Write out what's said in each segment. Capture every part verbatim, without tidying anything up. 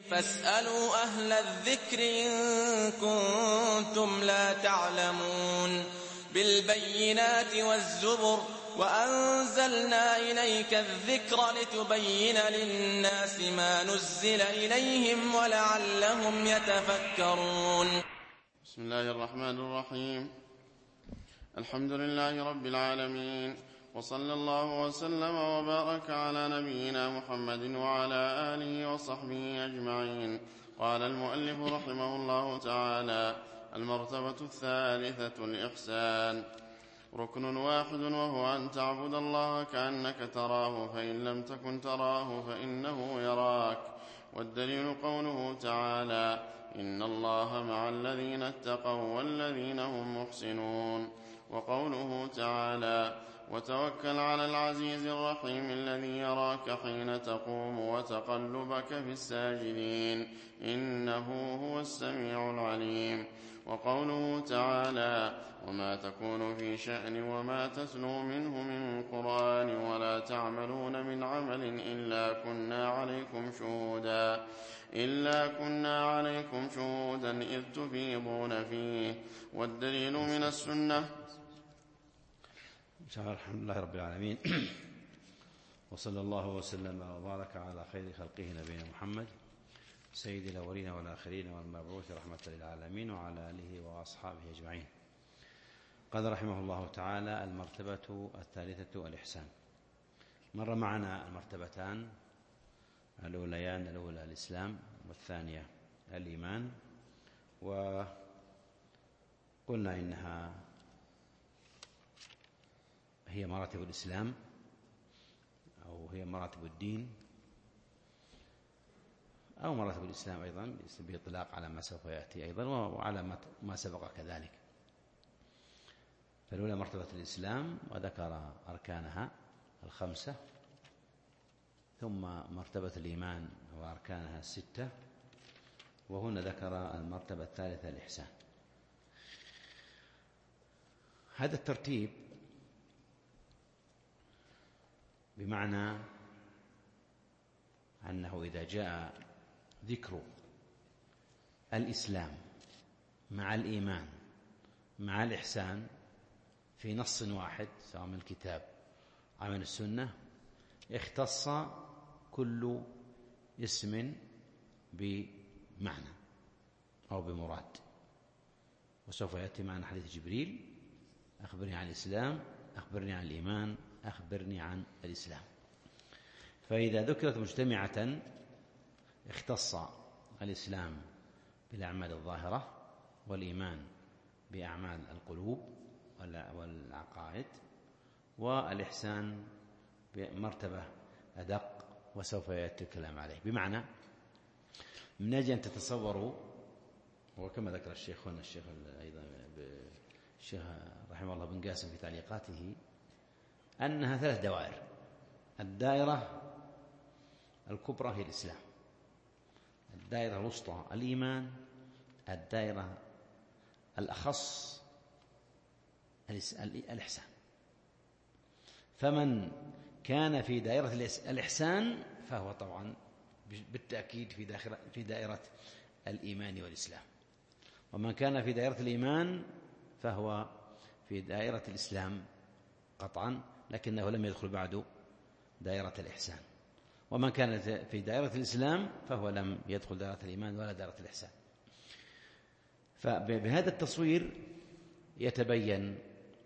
فاسألوا أهل الذكر إن كنتم لا تعلمون بالبينات والزبر وأنزلنا إليك الذكر لتبين للناس ما نزل إليهم ولعلهم يتفكرون. بسم الله الرحمن الرحيم. الحمد لله رب العالمين، وصلى الله وسلم وبارك على نبينا محمد وعلى آله وصحبه أجمعين. قال المؤلف رحمه الله تعالى: المرتبة الثالثة الإحسان. ركن واحد، وهو أن تعبد الله كأنك تراه، فإن لم تكن تراه فإنه يراك. والدليل قوله تعالى: إن الله مع الذين اتقوا والذين هم محسنون. وقوله تعالى: وتوكل على العزيز الرحيم الذي يراك حين تقوم وتقلبك في الساجدين إنه هو السميع العليم. وقوله تعالى: وما تكون في شأن وما تتلو منه من قرآن ولا تعملون من عمل إلا كنا عليكم شهودا إلا كنا عليكم شهودا إذ تفيضون فيه. والدليل من السنة. الحمد لله رب العالمين، وصلى الله وسلم وبارك على خير خلقه نبينا محمد سيد الأولين والآخرين والمبعوث رحمة للعالمين وعلى آله وأصحابه أجمعين. قال رحمه الله تعالى: المرتبة الثالثة الإحسان. مر معنا المرتبتان الأوليان، الأولى الإسلام والثانية الإيمان، وقلنا إنها هي مراتب الإسلام أو هي مراتب الدين أو مراتب الإسلام أيضا بإطلاق على ما سوف يأتي أيضا وعلى ما سبق كذلك. فالأولى مرتبة الإسلام وذكر أركانها الخمسة، ثم مرتبة الإيمان وأركانها الستة، وهنا ذكر المرتبة الثالثة الإحسان. هذا الترتيب بمعنى أنه إذا جاء ذكر الإسلام مع الإيمان مع الإحسان في نص واحد سواء من الكتاب أو من السنة، اختص كل اسم بمعنى أو بمراد. وسوف يأتي معنا حديث جبريل: أخبرني عن الإسلام، أخبرني عن الإيمان، أخبرني عن الإسلام. فإذا ذكرت مجتمعة اختص الإسلام بالأعمال الظاهرة، والإيمان بأعمال القلوب والعقائد، والإحسان بمرتبة أدق وسوف يأتي الكلام عليه. بمعنى من أجل أن تتصوروا، وكما ذكر الشيخ هنا الشيخ أيضا الشيخ رحمه الله بن قاسم في تعليقاته، أنها ثلاث دوائر. الدائرة الكبرى هي الإسلام، الدائرة الوسطى الإيمان، الدائرة الأخص الإحسان. فمن كان في دائرة الإحسان فهو طبعا بالتأكيد في دائرة الإيمان والإسلام، ومن كان في دائرة الإيمان فهو في دائرة الإسلام قطعا، لكنه لم يدخل بعد دائرة الإحسان. ومن كان في دائرة الإسلام فهو لم يدخل دائرة الإيمان ولا دائرة الإحسان. فبهذا التصوير يتبين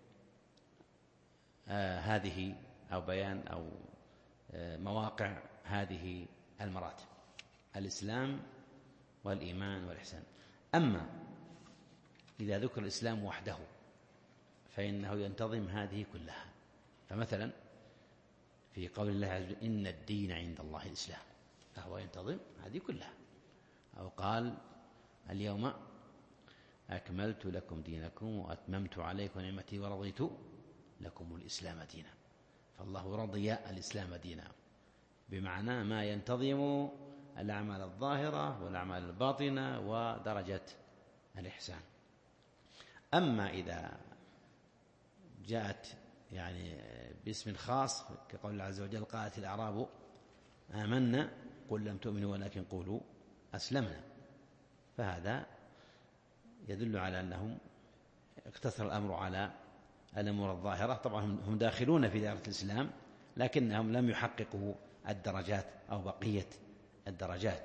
آه هذه أو بيان أو آه مواقع هذه المراتب: الإسلام والإيمان والإحسان. أما إذا ذكر الإسلام وحده فإنه ينتظم هذه كلها. فمثلا في قول الله عز وجل: إن الدين عند الله الإسلام، فهو ينتظم هذه كلها. أو قال: اليوم أكملت لكم دينكم وأتممت عليكم نعمتي ورضيت لكم الإسلام دينا. فالله رضي الإسلام دينا، بمعنى ما ينتظم الأعمال الظاهرة والأعمال الباطنة ودرجة الإحسان. أما إذا جاءت يعني باسم خاص كقول الله عز وجل: قالت الأعراب آمنا قل لم تؤمنوا ولكن قولوا أسلمنا. فهذا يدل على أنهم اقتصر الأمر على الأمور الظاهرة. طبعا هم داخلون في دائرة الإسلام، لكنهم لم يحققوا الدرجات أو بقية الدرجات.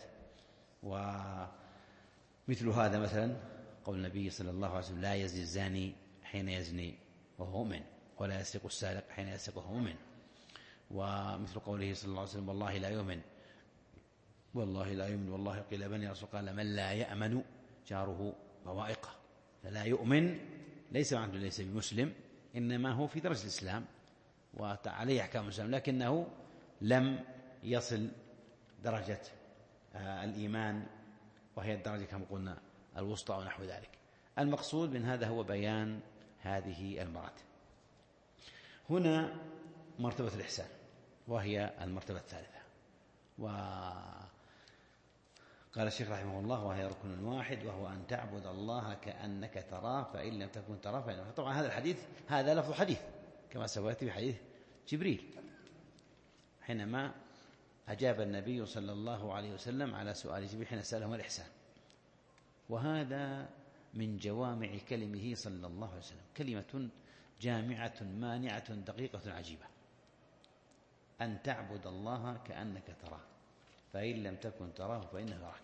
ومثل هذا مثلا قول النبي صلى الله عليه وسلم: لا يزني الزاني حين يزني وهو مؤمن، ولا يسرق السارق حين يسرق وهو مؤمن. ومثل قوله صلى الله عليه وسلم: والله لا يؤمن والله لا يؤمن والله قيل بني رسول قال: من لا يأمن جاره بوائقه. فلا يؤمن ليس عنده ليس بمسلم، إنما هو في درجة الإسلام وعليه أحكام الإسلام، لكنه لم يصل درجة الإيمان، وهي الدرجة كما قلنا الوسطى ونحو ذلك. المقصود من هذا هو بيان هذه المراتب. هنا مرتبة الإحسان، وهي المرتبة الثالثة. وقال الشيخ رحمه الله: وهي ركن واحد، وهو أن تعبد الله كأنك تراه فإن لم تكن تراه فإنه. طبعا هذا الحديث هذا لفظ حديث كما سويت في حديث جبريل حينما أجاب النبي صلى الله عليه وسلم على سؤال جبريل حين سأله الإحسان. وهذا من جوامع كلمه صلى الله عليه وسلم، كلمة جامعة مانعة دقيقة عجيبة: أن تعبد الله كأنك تراه فإن لم تكن تراه فإنه يراك.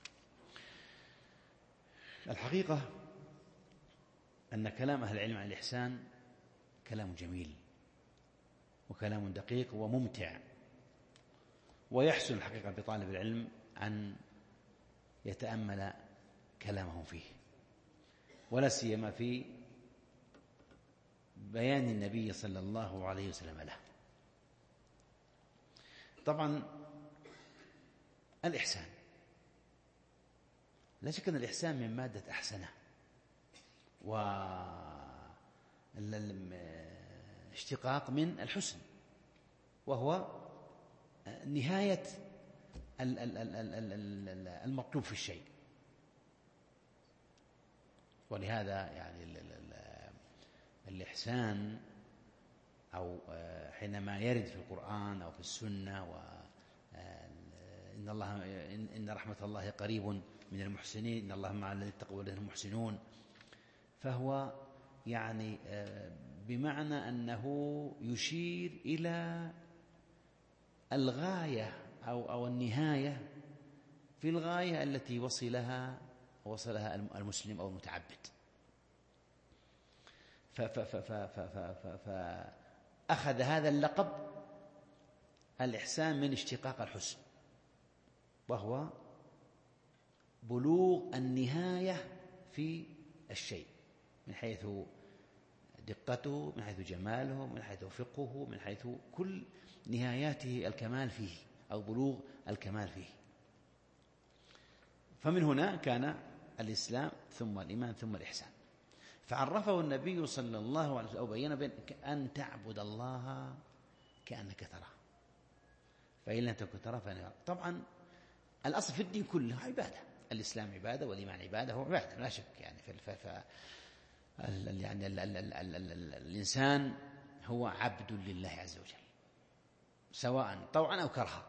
الحقيقة أن كلام أهل العلم عن الإحسان كلام جميل وكلام دقيق وممتع، ويحسن الحقيقة بطالب العلم أن يتأمل كلامهم فيه، ولا سيما في بيان النبي صلى الله عليه وسلم له. طبعا الإحسان لا شك أن الإحسان من مادة أحسنه، واشتقاق من الحسن، وهو نهاية المطلوب في الشيء. ولهذا يعني الإحسان أو حينما يرد في القرآن أو في السنة وإن الله إن رحمة الله قريب من المحسنين، إن الله مع الذين اتقوا والذين هم محسنون، فهو يعني بمعنى أنه يشير إلى الغاية أو أو النهاية في الغاية التي وصلها وصلها المسلم أو المتعبد. فأخذ هذا اللقب الإحسان من اشتقاق الحسن، وهو بلوغ النهاية في الشيء من حيث دقته، من حيث جماله، من حيث فقهه، من حيث كل نهاياته الكمال فيه أو بلوغ الكمال فيه. فمن هنا كان الإسلام ثم الإيمان ثم الإحسان. فعرفه النبي صلى الله عليه وسلم أو بين بين أن تعبد الله كأنك تراه فإن لم تكن تراه فإنه يراك. طبعا الأصل في الدين كله عبادة، الإسلام عبادة والإيمان عبادة، هو عبادة لا شك. يعني ف ف يعني ال ال ال ال ال الإنسان هو عبد لله عز وجل سواء طوعا أو كرها،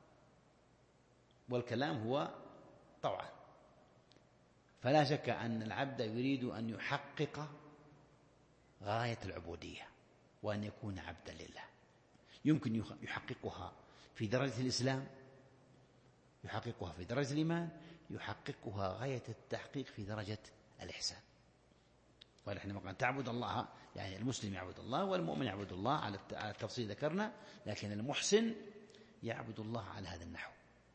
والكلام هو طوعا. فلا شك أن العبد يريد أن يحقق غاية العبودية وأن يكون عبدا لله. يمكن يحققها في درجة الإسلام، يحققها في درجة الإيمان، يحققها غاية التحقيق في درجة الإحسان. ونحن قلنا تعبد الله، يعني المسلم يعبد الله والمؤمن يعبد الله على التفصيل ذكرنا، لكن المحسن يعبد الله على هذا النحو: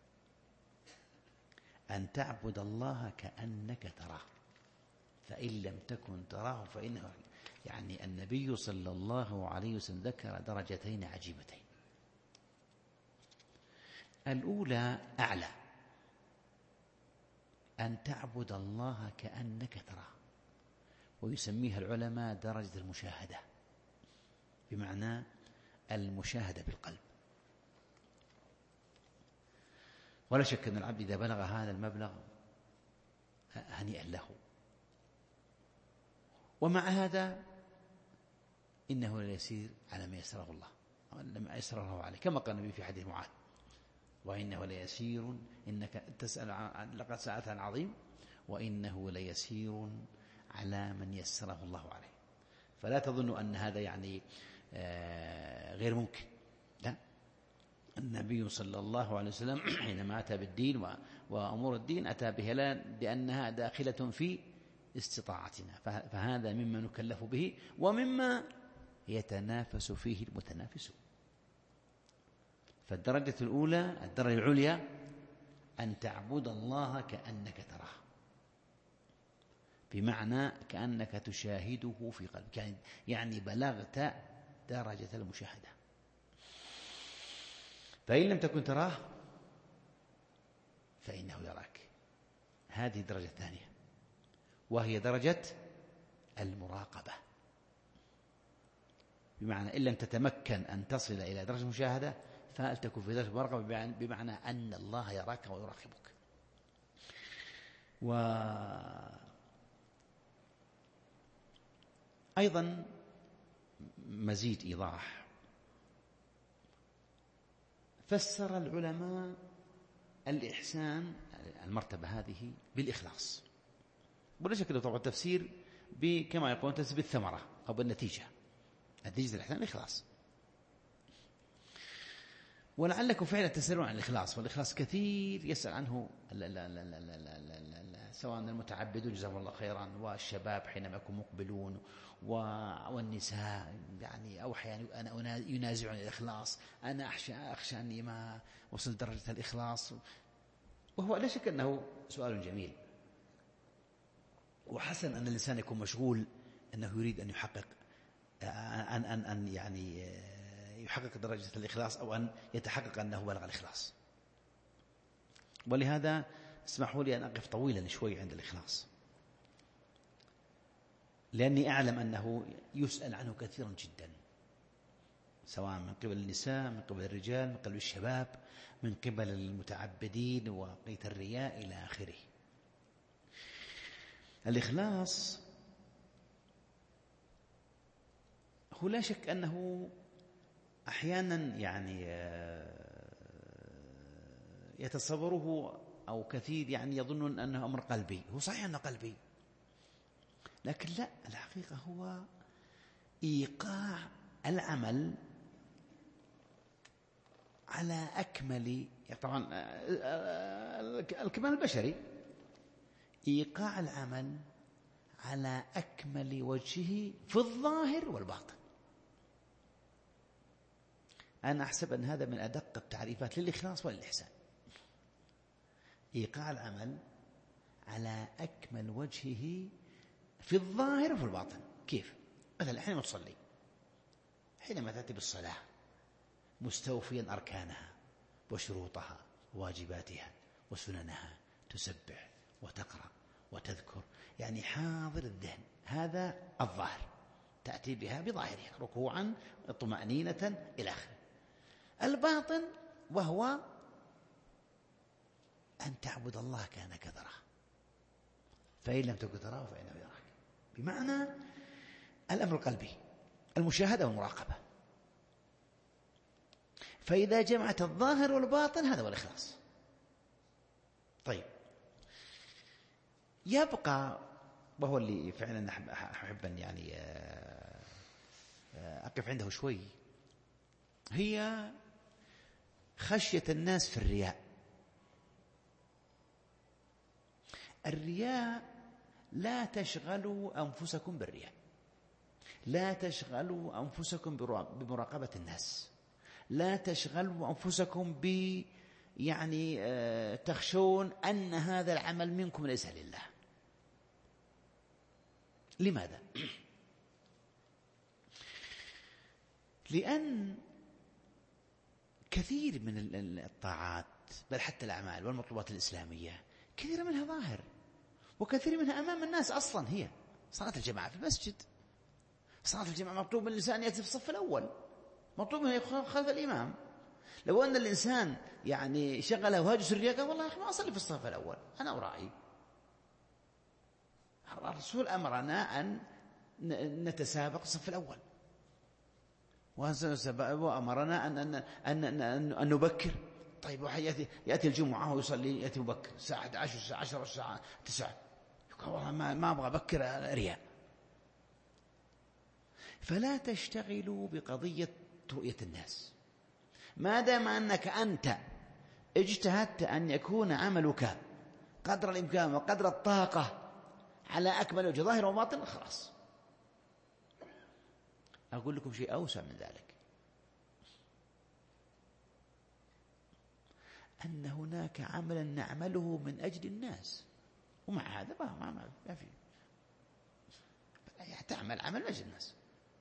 أن تعبد الله كأنك تراه فإن لم تكن تراه فإنه. يعني النبي صلى الله عليه وسلم ذكر درجتين عجيبتين. الأولى أعلى، أن تعبد الله كأنك تراه، ويسميها العلماء درجة المشاهدة، بمعنى المشاهدة بالقلب. ولا شك أن العبد إذا بلغ هذا المبلغ هنيئا له. ومع هذا إنه لا يسير على ما يسره الله، لما يسره الله عليه، كما قال النبي في حديث معاذ: وإنه ليسير إنك تسأل عن لقد سألت عن عظيم وإنه ليسير على من يسره الله عليه. فلا تظن أن هذا يعني غير ممكن، لا. النبي صلى الله عليه وسلم حينما أتى بالدين وأمور الدين أتى بها لأنها داخلة في استطاعتنا، فهذا مما نكلف به ومما يتنافس فيه المتنافسون. فالدرجة الأولى، الدرجة العليا، أن تعبد الله كأنك تراه، بمعنى كأنك تشاهده في قلبك، يعني بلغت درجة المشاهدة. فإن لم تكن تراه فإنه يراك. هذه الدرجة الثانية، وهي درجة المراقبة، بمعنى إن لم تتمكن أن تصل إلى درجة المشاهدة فلتكن في درجة المراقبة، بمعنى أن الله يراك ويراقبك. وأيضا مزيد إيضاح، فسر العلماء الإحسان المرتبة هذه بالإخلاص، ولا شك طبعا التفسير كما يقولون تفسير بالثمرة أو بالنتيجة. نتيجة الإحسان الإخلاص، ولعلكم فعلا تسألون عن الإخلاص، والإخلاص كثير يسأل عنه لا لا لا لا لا لا لا لا. سواء المتعبدون جزاهم الله خيرا، والشباب حينما يكونوا مقبلون، والنساء يعني أو أحيانا أنا ينازعني الإخلاص، أنا أخشى أخشى أني ما وصلت درجة الإخلاص. وهو لا شك أنه سؤال جميل، وحسن أن الإنسان يكون مشغول أنه يريد أن يحقق أن أن أن يعني يحقق درجة الإخلاص، أو أن يتحقق أنه بلغ الإخلاص. ولهذا اسمحوا لي أن أقف طويلا شوي عند الإخلاص، لأني أعلم أنه يسأل عنه كثيرا جدا، سواء من قبل النساء، من قبل الرجال، من قبل الشباب، من قبل المتعبدين وقيت الرياء إلى آخره. الإخلاص هو لا شك أنه أحيانا يعني يتصوره أو كثير يعني يظنون أنه أمر قلبي. هو صحيح أنه قلبي، لكن لا، الحقيقة هو إيقاع العمل على أكمل، طبعا الكمال البشري، إيقاع العمل على أكمل وجهه في الظاهر والباطن. أنا أحسب أن هذا من أدق التعريفات للإخلاص والإحسان، إيقاع العمل على أكمل وجهه في الظاهر وفي الباطن. كيف؟ مثلا حينما تصلي، حينما تأتي بالصلاة مستوفيا أركانها وشروطها وواجباتها وسننها، تسبح وتقرأ وتذكر، يعني حاضر الذهن، هذا الظاهر، تأتي بها بظاهرها ركوعا طمأنينة إلى آخره. الباطن وهو أن تعبد الله كأنك تراه، فإن لم تكن تراه فإنه يراك، بمعنى الأمر القلبي، المشاهدة والمراقبة. فإذا جمعت الظاهر والباطن هذا هو الإخلاص. طيب، يبقى وهو اللي فعلا أحب أن يعني أقف عنده شوي، هي خشية الناس في الرياء. الرياء لا تشغلوا أنفسكم بالرياء، لا تشغلوا أنفسكم بمراقبة الناس، لا تشغلوا أنفسكم ب يعني تخشون أن هذا العمل منكم ليس لله. لماذا؟ لأن كثير من الطاعات، بل حتى الأعمال والمطلوبات الإسلامية، كثير منها ظاهر وكثير منها أمام الناس. أصلا هي صلاة الجماعة في المسجد، صلاة الجماعة مطلوب من الإنسان يأتي في الصف الأول، مطلوب منه يكون خلف الإمام. لو أن الإنسان يعني شغله وهاجس الرياء قال والله ما أصلي في الصف الأول، أنا أرائي. الرسول أمرنا أن نتسابق الصف الأول، وأمرنا أن, أن, أن, أن, أن نبكر طيب واحد يأتي, يأتي الجمعة ويصلي يأتي مبكر الساعة عشر الساعة عشرة الساعة تسعة يقول والله ما, ما أبغى أبكر رياء. فلا تشتغلوا بقضية رؤية الناس ما دام أنك أنت اجتهدت أن يكون عملك قدر الإمكان وقدر الطاقة على أكمل وجه ظاهر وباطن خلاص. أقول لكم شيء أوسع من ذلك، أن هناك عملا نعمله من أجل الناس ومع هذا ما ما ما في تعمل عمل من أجل الناس.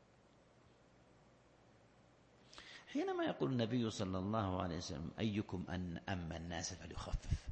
حينما يقول النبي صلى الله عليه وسلم أيكم أن أما الناس فليخفف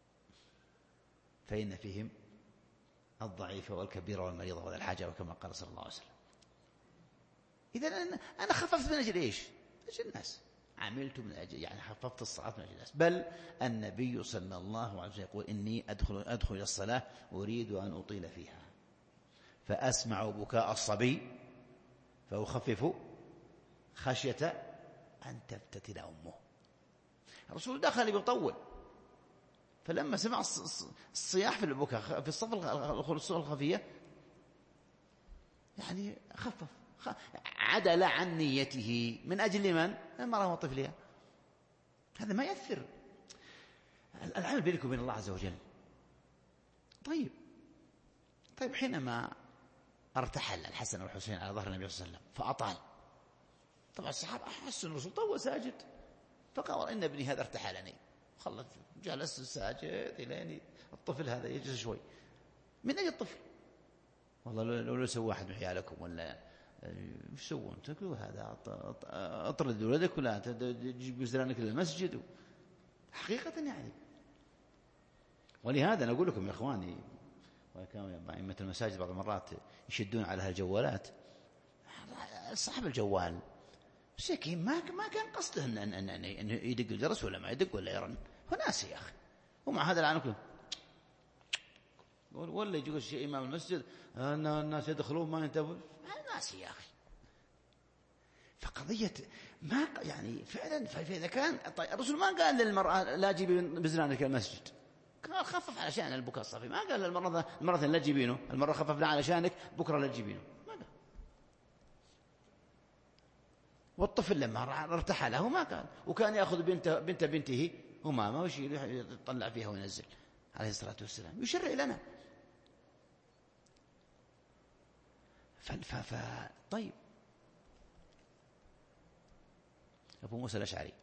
فإن فيهم الضعيف والكبير والمريض وذا الحاجة وكما قال صلى الله عليه وسلم. إذا أنا خففت من أجل إيش؟ من أجل الناس، عملت من أجل يعني خففت الصلاة من أجل الناس. بل النبي صلى الله عليه وسلم يقول إني أدخل, أدخل إلى الصلاة أريد أن أطيل فيها فأسمع بكاء الصبي فأخفف خشية أن تفتتن أمه. الرسول دخل يطول فلما سمع الصياح في البكاء في الصف الخفية يعني خفف عدل عن نيته من أجل من؟ المرأة وطفلها. هذا ما يأثر العمل بينك وبين الله عز وجل. طيب طيب حينما ارتحل الحسن والحسين على ظهر النبي صلى الله عليه وسلم فأطال، طبعا الصحابة أحسوا أن الرسول طول ساجد فقال إن ابني هذا ارتحلني، خلت جلس ساجد إلى الطفل هذا يجلس شوي من أجل الطفل. والله لو لو سوى أحد من عيالكم ولا مش سوون تقولوا هذا أطرد ولدك ولا تجيب وزرانك للمسجد حقيقة يعني. ولهذا أنا أقول لكم يا إخواني، وكانوا أئمة المساجد بعض المرات يشدون على هالجوالات، صاحب الجوال مسكين ما ما كان قصده أن أن أن يدق الجرس ولا ما يدق ولا يرن، هو ناسي يا أخي. ومع هذا الآن كله ولا يجي الشيء إمام المسجد أن الناس يدخلون ما ينتبهون، ناسي يا أخي. فقضية ما يعني فعلا فإذا كان طيب الرسول ما قال للمرأة لا جيبي بزنانك المسجد، قال خفف على شأن البكاء الصفي، ما قال للمرأة المرة لا تجيبينه، المرة خففنا على شأنك بكرة لا تجيبينه، ما قال. والطفل لما ارتحله ما قال، وكان يأخذ بنت بنت بنته أمامة ويشيل يطلع فيها وينزل عليه الصلاة والسلام، يشرع لنا. ف ف طيب أبو موسى الأشعري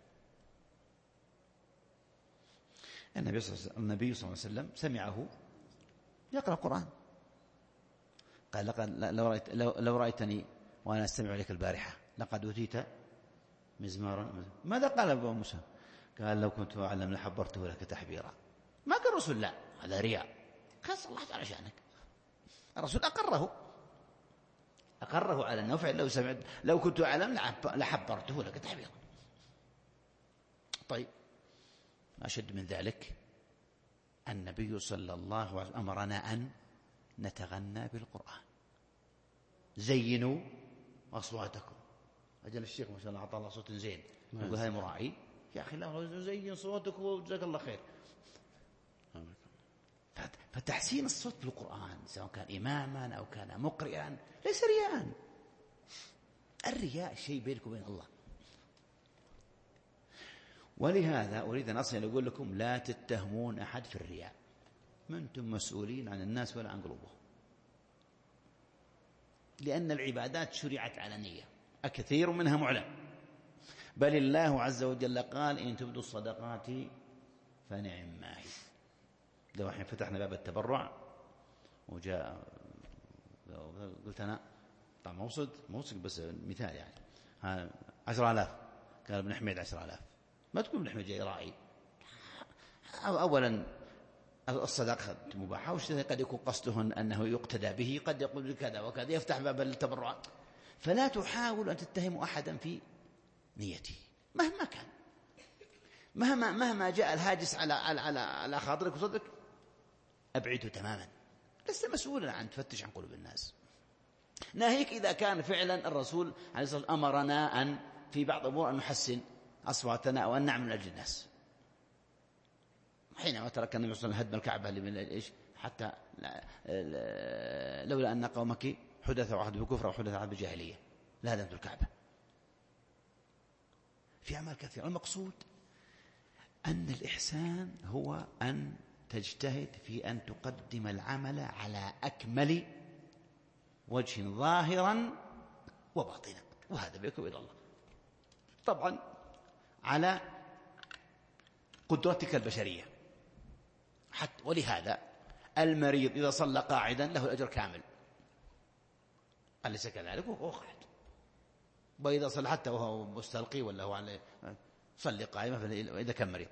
النبي صلى الله عليه وسلم سمعه يقرأ القرآن، قال لقد لو رأيت لو, لو رأيتني وأنا أستمع إليك البارحة لقد أوتيت مزمارا. ماذا قال أبو موسى؟ قال لو كنت أعلم لحبرته لك تحبيرا. ما قال الرسول لا هذا رياء، قال صلى الله عليه شأنك. الرسول أقره أقره على أنه فعلا لو سمعت لو كنت أعلم لحبرته لك تحبيرا. طيب أشد من ذلك النبي صلى الله عليه وسلم أمرنا أن نتغنى بالقرآن. زينوا أصواتكم. أجل الشيخ ما شاء الله أعطى الله صوت زين يقول هاي مراعي يا أخي لا زين صوتك وجزاك الله خير. فتحسين الصوت بالقرآن سواء كان إماما أو كان مقرئا ليس رياء. الرياء شيء بينك وبين الله. ولهذا أريد أن أصل أقول لكم لا تتهمون أحد في الرياء، ما أنتم مسؤولين عن الناس ولا عن قلوبهم، لأن العبادات شرعت على نية كثير منها معلن. بل الله عز وجل قال إن تبدوا الصدقات فنعم ما هي. لو احنا فتحنا باب التبرع وجاء قلت أنا طبعا موصد موصد بس مثال يعني ها عشر آلاف قال ابن حميد عشر آلاف، ما تكون ابن حميد جاي راعي. أولا الصدقة مباحة قد يكون قصده أنه يقتدى به، قد يقول كذا وكذا يفتح باب التبرعات. فلا تحاول أن تتهموا أحدا في نيته مهما كان، مهما مهما جاء الهاجس على على على, على خاطرك وصدرك أبعده تماما. لست مسؤولا عن تفتش عن قلوب الناس. ناهيك إذا كان فعلا الرسول عليه الصلاة والسلام أمرنا أن في بعض الأمور أن نحسن أصواتنا أو أن نعمل من أجل الناس، حينما ترك النبي صلى الله عليه وسلم هدم الكعبة لمن إيش حتى لولا أن قومك حدثوا عهد بكفر وحدث عهد بجاهلية لا هدمت الكعبة. في أعمال كثيرة. المقصود أن الإحسان هو أن تجتهد في أن تقدم العمل على أكمل وجه ظاهرا وباطنا، وهذا بينك وبين الله طبعا على قدرتك البشرية حتى. ولهذا المريض إذا صلى قاعدا له الأجر كامل، أليس كذلك؟ هو قاعد. وإذا صلى حتى وهو مستلقي ولا هو على صلي قائمة إذا كان مريض.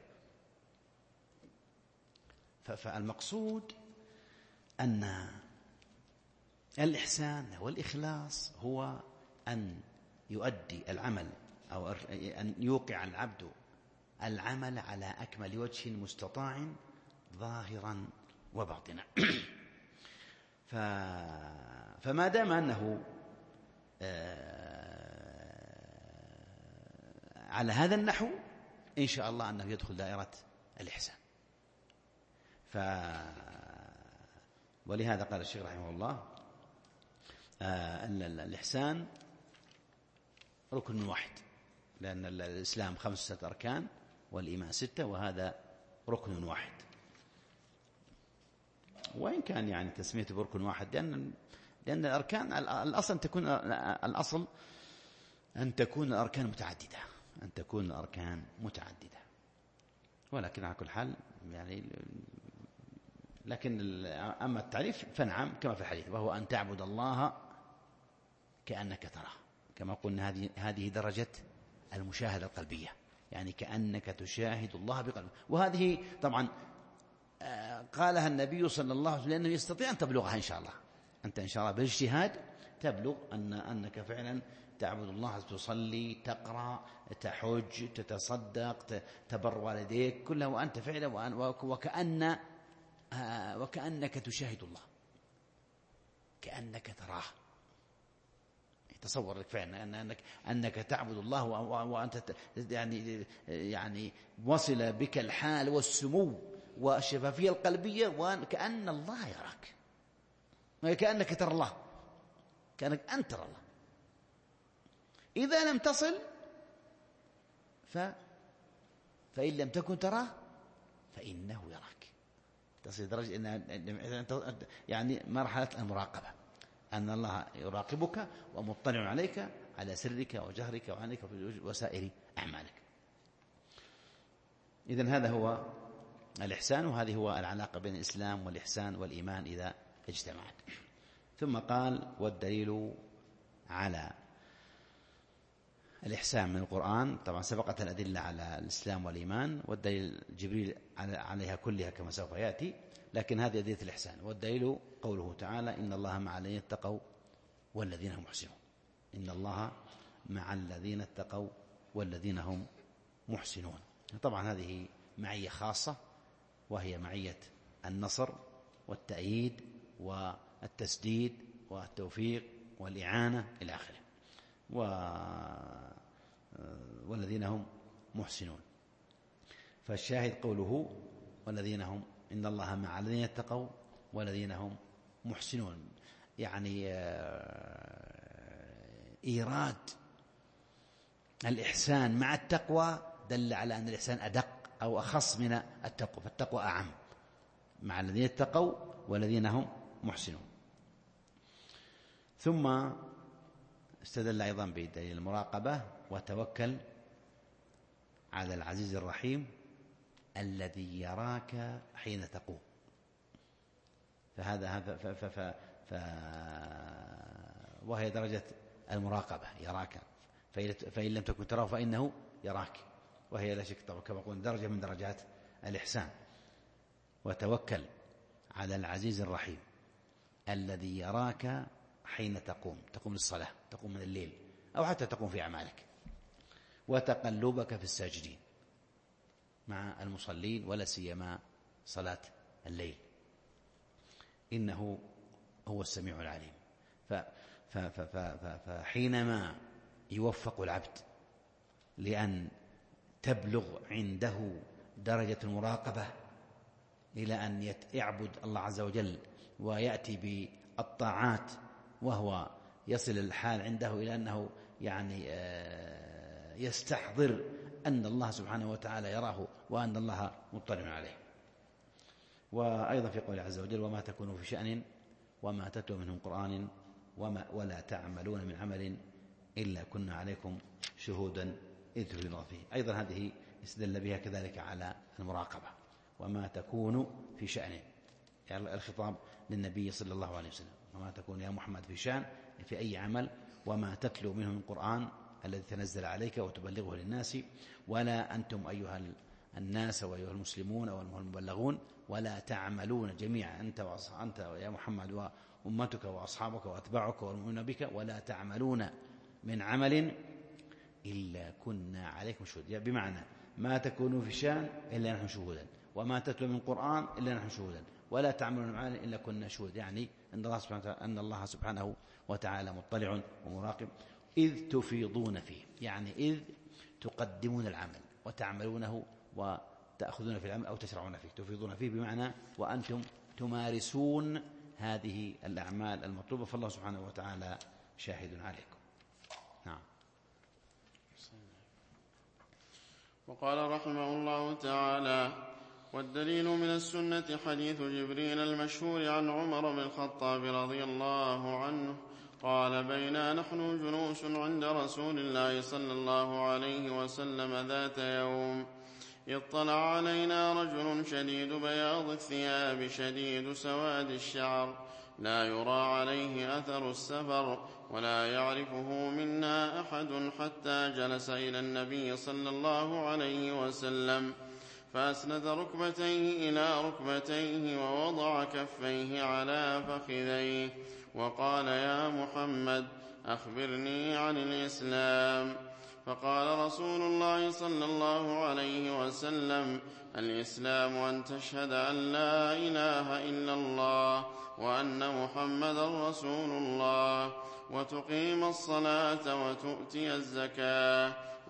فالمقصود أن الإحسان والإخلاص هو أن يؤدي العمل أو أن يوقع العبد العمل على أكمل وجه مستطاع ظاهرا وباطنا. فما دام أنه على هذا النحو إن شاء الله أنه يدخل دائرة الإحسان. ف ولهذا قال الشيخ رحمه الله أن الإحسان ركن واحد، لأن الإسلام خمسة أركان والإيمان ستة، وهذا ركن واحد. وإن كان يعني تسميته بركن واحد لأن لأن الأركان الأصل أن تكون الأصل أن تكون الأركان متعددة أن تكون الأركان متعددة ولكن على كل حال يعني لكن أما التعريف فنعم كما في الحديث، وهو أن تعبد الله كأنك تراه، كما قلنا هذه هذه درجة المشاهدة القلبية، يعني كأنك تشاهد الله بقلبك. وهذه طبعا قالها النبي صلى الله عليه وسلم لأنه يستطيع أن تبلغها إن شاء الله. أنت إن شاء الله بالاجتهاد تبلغ أن أنك فعلا تعبد الله، تصلي، تقرأ، تحج، تتصدق، تبر والديك، كلها وأنت فعلا وكأن وكأنك تشاهد الله كأنك تراه. تصور لك فعلا أنك أنك تعبد الله وأنت يعني يعني وصل بك الحال والسمو والشفافية القلبية وكأن الله يراك، كأنك ترى الله، كأنك أنت ترى الله. إذا لم تصل ف فإن لم تكن تراه فإنه يراك. تصل درجة إن يعني مرحلة المراقبة، أن الله يراقبك ومطلع عليك على سرك وجهرك وعنك وسائر أعمالك. إذن هذا هو الإحسان، وهذه هو العلاقة بين الإسلام والإحسان والإيمان إذا اجتمعت. ثم قال والدليل على الإحسان من القرآن. طبعا سبقت الأدلة على الإسلام والإيمان، والدليل جبريل عليها كلها كما سوف يأتي، لكن هذه أدلة الإحسان. والدليل قوله تعالى إن الله مع الذين اتقوا والذين هم محسنون. إن الله مع الذين اتقوا والذين هم محسنون. طبعا هذه معية خاصة، وهي معية النصر والتأييد والتسديد والتوفيق والإعانة إلى آخره. و... والذين هم محسنون. فالشاهد قوله والذين هم إن الله مع الذين اتقوا والذين هم محسنون، يعني إيراد الإحسان مع التقوى دل على أن الإحسان أدق أو أخص من التقوى، فالتقوى أعم. مع الذين اتقوا والذين هم محسنون. ثم استدل أيضا بدليل المراقبة وتوكل على العزيز الرحيم الذي يراك حين تقوم. فهذا هذا ف ف ف ف وهي درجة المراقبة، يراك، فإن لم تكن تراه فإنه يراك، وهي لا شك طبعا كما قلنا درجة من درجات الإحسان. وتوكل على العزيز الرحيم الذي يراك حين تقوم، تقوم للصلاة، تقوم من الليل، أو حتى تقوم في أعمالك، وتقلبك في الساجدين مع المصلين ولا سيما صلاة الليل، إنه هو السميع العليم. فحينما يوفق العبد لأن تبلغ عنده درجة المراقبة إلى أن يعبد الله عز وجل ويأتي بالطاعات وهو يصل الحال عنده إلى أنه يعني يستحضر أن الله سبحانه وتعالى يراه وأن الله مطلع عليه. وأيضا في قوله عز وجل: وما تكونوا في شأن وما تتلو منهم قرآن وما ولا تعملون من عمل إلا كنا عليكم شهودا إذ تفيضون فيه. أيضا هذه استدل بها كذلك على المراقبة. وما تكون في شأن، يعني الخطاب للنبي صلى الله عليه وسلم: وما تكون يا محمد في شأن في أي عمل، وما تتلو منه من قرآن الذي تنزل عليك وتبلغه للناس، ولا أنتم أيها الناس وأيها المسلمون أو المبلغون ولا تعملون جميعا أنت أنت يا محمد وأمتك وأصحابك وأتباعك والمؤمنون بك، ولا تعملون من عمل إلا كنا عليكم شهودا. بمعنى ما تكونوا في شأن إلا نحن شهودا، وما تتلو من قرآن إلا نحن شهودا، ولا تعملون من عمل إلا كنا شهودا. يعني أن الله سبحانه وتعالى, أن الله سبحانه وتعالى مطلع ومراقب. إذ تفيضون فيه، يعني إذ تقدمون العمل وتعملونه وتأخذون في العمل أو تشرعون فيه. تفيضون فيه بمعنى وأنتم تمارسون هذه الأعمال المطلوبة، فالله سبحانه وتعالى شاهد عليكم. نعم. وقال رحمه الله تعالى: والدليل من السنة حديث جبريل المشهور عن عمر بن الخطاب رضي الله عنه قال: بينا نحن جلوس عند رسول الله صلى الله عليه وسلم ذات يوم اطلع علينا رجل شديد بياض الثياب شديد سواد الشعر لا يرى عليه أثر السفر ولا يعرفه منا أحد، حتى جلس إلى النبي صلى الله عليه وسلم فأسند ركبتيه إلى ركبتيه ووضع كفيه على فخذيه وقال: يا محمد أخبرني عن الإسلام. فقال رسول الله صلى الله عليه وسلم: الإسلام أن تشهد أن لا إله إلا الله وأن محمدا رسول الله، وتقيم الصلاة وتؤتي الزكاة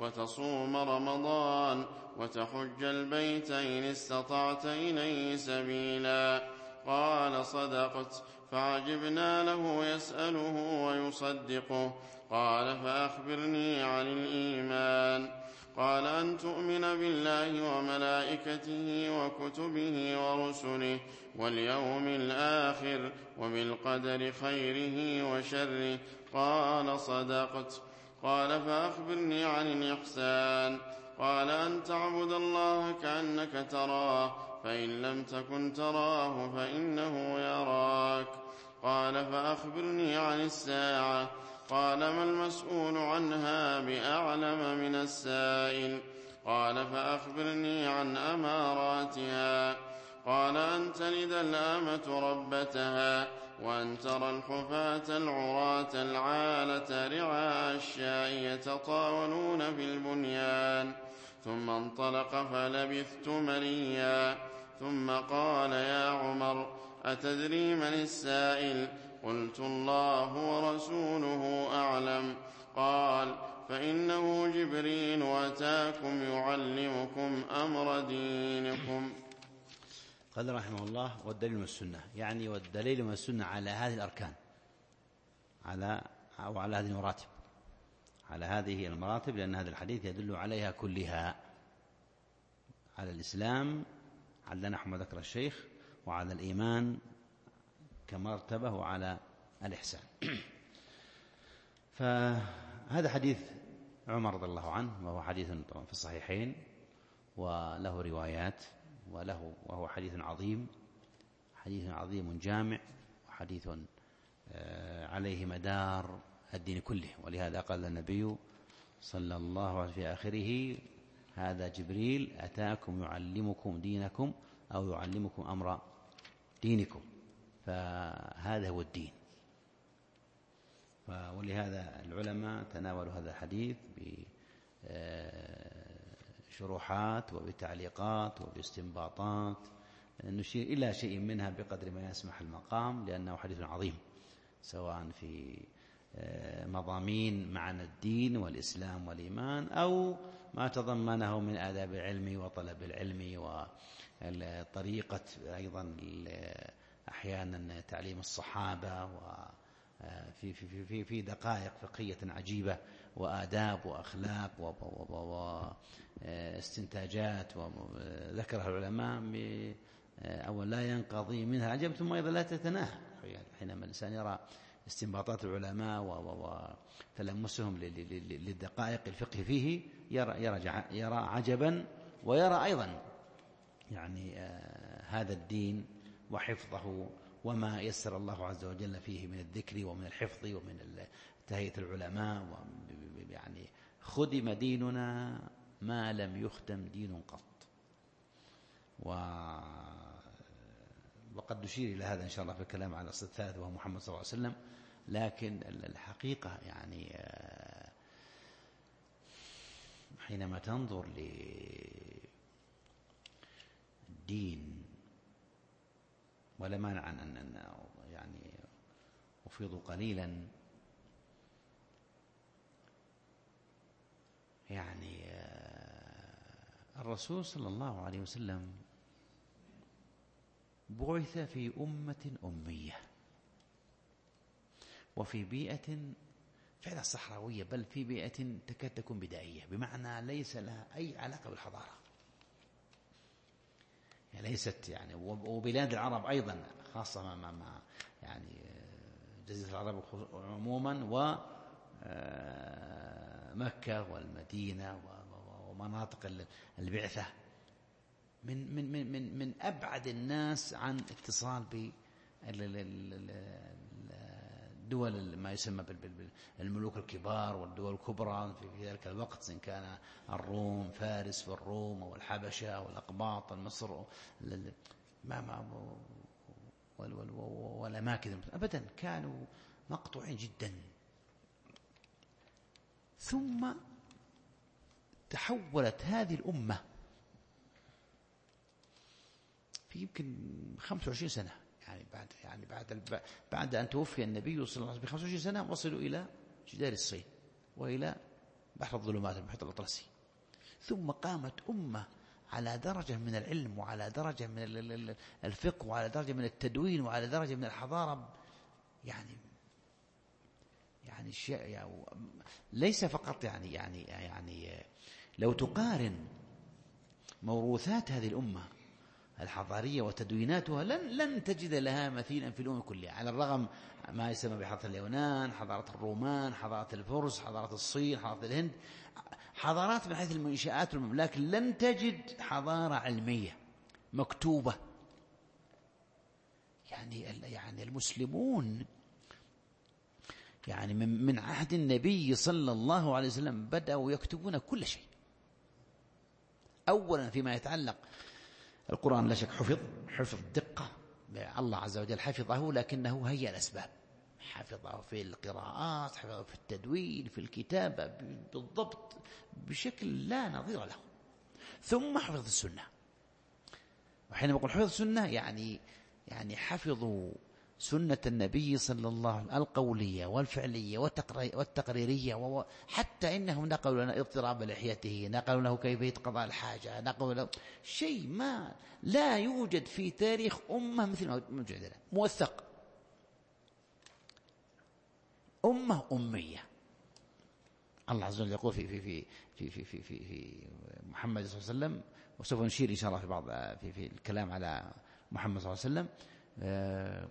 وتصوم رمضان وتحج البيت إن استطعت إليه سبيلا. قال: صدقت. فعجبنا له يسأله ويصدقه. قال: فأخبرني عن الإيمان. قال: أن تؤمن بالله وملائكته وكتبه ورسله واليوم الآخر وبالقدر خيره وشره. قال: صدقت. قال: فأخبرني عن الإحسان. قال: أن تعبد الله كأنك تراه فإن لم تكن تراه فإنه يراك. قال: فأخبرني عن الساعة. قال: ما المسؤول عنها بأعلم من السائل. قال: فأخبرني عن أماراتها. قال: أن تلد الأمة ربتها وأن ترى الحفاة العراة العالة رعاء الشاء يتطاولون في البنيان. ثم انطلق فلبثت مليا. ثم قال: يا عمر أتدري من السائل؟ قلت: الله ورسوله أعلم. قال: فإنه جبريل أتاكم يعلمكم أمر دينكم. قال رحمه الله: والدليل من السنة، يعني والدليل من السنة على هذه الأركان، على أو على هذه المراتب، على هذه المراتب، لأن هذا الحديث يدل عليها كلها، على الإسلام على نحو ما ذكر الشيخ، وعلى الإيمان كمرتبة، وعلى الإحسان. فهذا حديث عمر رضي الله عنه، وهو حديث في الصحيحين وله روايات، وله وهو حديث عظيم، حديث عظيم جامع، وحديث عليه مدار الدين كله. ولهذا قال النبي صلى الله عليه وسلم في آخره: هذا جبريل أتاكم يعلمكم دينكم أو يعلمكم أمر دينكم. فهذا هو الدين. ولهذا العلماء تناولوا هذا الحديث بشروحات وبتعليقات وباستنباطات، نشير إلى شيء منها بقدر ما يسمح المقام، لأنه حديث عظيم، سواء في مضامين معنى الدين والإسلام والإيمان، أو ما تضمنه من آداب العلم وطلب العلم وطريقة أيضا أحيانا تعليم الصحابة وفي في في في دقائق فقهية عجيبة وآداب وأخلاق واستنتاجات وذكرها العلماء أو لا ينقضي منها عجب، ثم أيضا لا تتناهى. حينما الإنسان يرى استنباطات العلماء وتلمسهم للدقائق الفقه فيه يرى, يرى, يرى عجبا، ويرى أيضا يعني آه هذا الدين وحفظه وما يسر الله عز وجل فيه من الذكر ومن الحفظ ومن تهيئة العلماء. يعني خدم ديننا ما لم يخدم دين قط، وقد نشير إلى هذا إن شاء الله في الكلام على الأصل الثالث وهو محمد صلى الله عليه وسلم. لكن الحقيقة يعني حينما تنظر للدين، ولا مانع أن يعني أفيض قليلا، يعني الرسول صلى الله عليه وسلم بعث في أمة أمية وفي بيئة فعلا صحراوية، بل في بيئة تكاد تكون بدائية، بمعنى ليس لها أي علاقة بالحضارة، يعني ليست يعني. وبلاد العرب أيضا خاصة مع, مع يعني جزيرة العرب عموما ومكة والمدينة ومناطق البعثة من من من من من أبعد الناس عن اتصال بالدول ما يسمى بالملوك الكبار والدول الكبرى في ذلك الوقت، إن كان الروم فارس والروم والحبشة والأقباط مصر ما ما والأماكن أبدا، كانوا مقطوعين جدا. ثم تحولت هذه الأمة في يمكن خمسة وعشرين سنة، يعني بعد يعني بعد بعد أن توفي النبي صلى الله عليه وسلم ب خمسة وعشرين سنة وصلوا إلى جدار الصين وإلى بحر الظلمات المحيط الأطلسي. ثم قامت أمة على درجة من العلم وعلى درجة من الفقه وعلى درجة من التدوين وعلى درجة من الحضارة، يعني يعني شيء يعني ليس فقط يعني يعني يعني لو تقارن موروثات هذه الأمة الحضارية وتدويناتها لن لن تجد لها مثيلا في الأمم كلها، على الرغم ما يسمى بحضارة اليونان، حضارة الرومان، حضارة الفرس، حضارة الصين، حضارة الهند، حضارات من حيث المنشآت والمملكة لن تجد حضارة علمية مكتوبة. يعني يعني المسلمون يعني من من عهد النبي صلى الله عليه وسلم بدأوا يكتبون كل شيء. أولا فيما يتعلق القرآن لا شك حفظ حفظ دقة، الله عز وجل حفظه، لكنه هي الأسباب، حفظه في القراءات، حفظه في التدوين، في الكتابة بالضبط بشكل لا نظير له. ثم حفظ السنة، وحينما يقول حفظ السنة يعني يعني حفظوا سنة النبي صلى الله عليه وسلم القولية والفعلية والتقريرية، حتى إنهم نقلوا لنا اضطراب لحيته، نقلوا له كيفية قضاء الحاجة، نقلوا له شيء ما لا يوجد في تاريخ أمة مثل ما موجود لنا، موثق. أمة أمية. الله عز وجل يقول في في في في في في, في, في محمد صلى الله عليه وسلم، وسوف نشير إن شاء الله في بعض في في الكلام على محمد صلى الله عليه وسلم. آه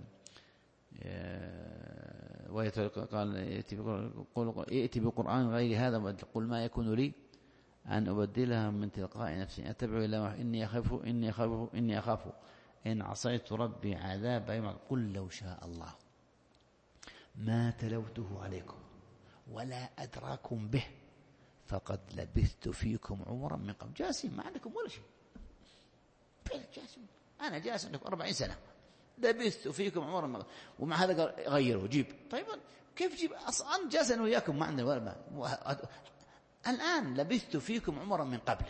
قال ائت بقرآن غير هذا قل ما يكون لي أن أبدلها من تلقاء نفسي أتبع إلا إني أخاف إني أخاف إني أخاف إن عصيت ربي عذاب يوم. قل لو شاء الله ما تلوته عليكم ولا أدراكم به فقد لبثت فيكم عمرا من قبل. جاسم ما عندكم ولا شيء، جاسم أنا جالس عندكم أربعين سنة، لبثت فيكم عمرا ما، ومع هذا قال غيره جيب. طيب كيف جيب؟ أصلا جالس أنا وياكم ما عندنا ولا ما. الآن لبثت فيكم عمرا من قبل،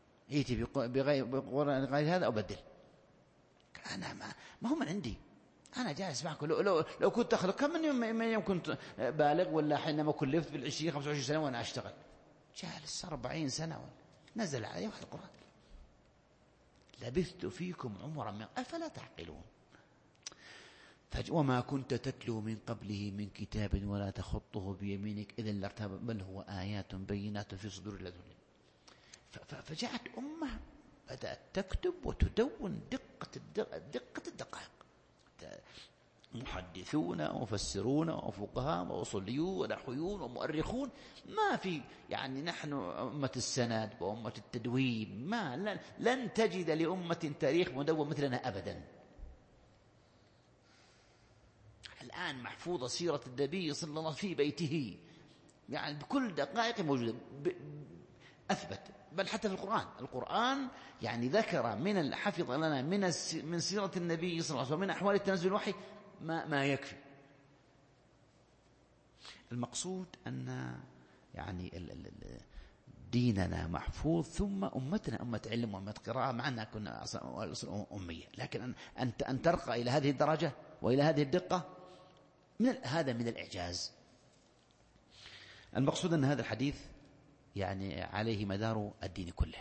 ائتي بغير هذا أبدل. أنا ما, ما هو من عندي، أنا جالس معكم، لو, لو, لو كنت أخلق كم من يوم, من يوم كنت بالغ، ولا حينما كلفت بالعشرين خمسة وعشرين سنة وأنا أشتغل؟ جالس أربعين سنة نزل علي واحد القرآن. لبثت فيكم عمرا من أفلا تعقلون. وما كنت تتلو من قبله من كتاب ولا تخطه بيمينك إذا لارتاب، بل هو آيات بينات في صدور الذين. فجاءت أمة بدأت تكتب وتدون دقة دقة الدقائق، محدثون ومفسرون وفقهاء وأصوليون ونحويون ومؤرخون، ما في يعني نحن أمة السند وأمة التدوين، ما لن, لن تجد لأمة تاريخ مدون مثلنا أبدا. الآن محفوظة سيرة النبي صلى الله عليه وسلم في بيته، يعني بكل دقائق موجودة، أثبت. بل حتى في القرآن القرآن يعني ذكر من حفظ لنا من من سيرة النبي صلى الله عليه وسلم من أحوال التنزل الوحي ما ما يكفي. المقصود أن يعني ديننا محفوظ، ثم أمتنا أمة علم وأمة قراءة، مع أننا كنا أصلا أمية، لكن أن أن ترقى إلى هذه الدرجة وإلى هذه الدقة، من هذا من الإعجاز. المقصود أن هذا الحديث يعني عليه مدار الدين كله.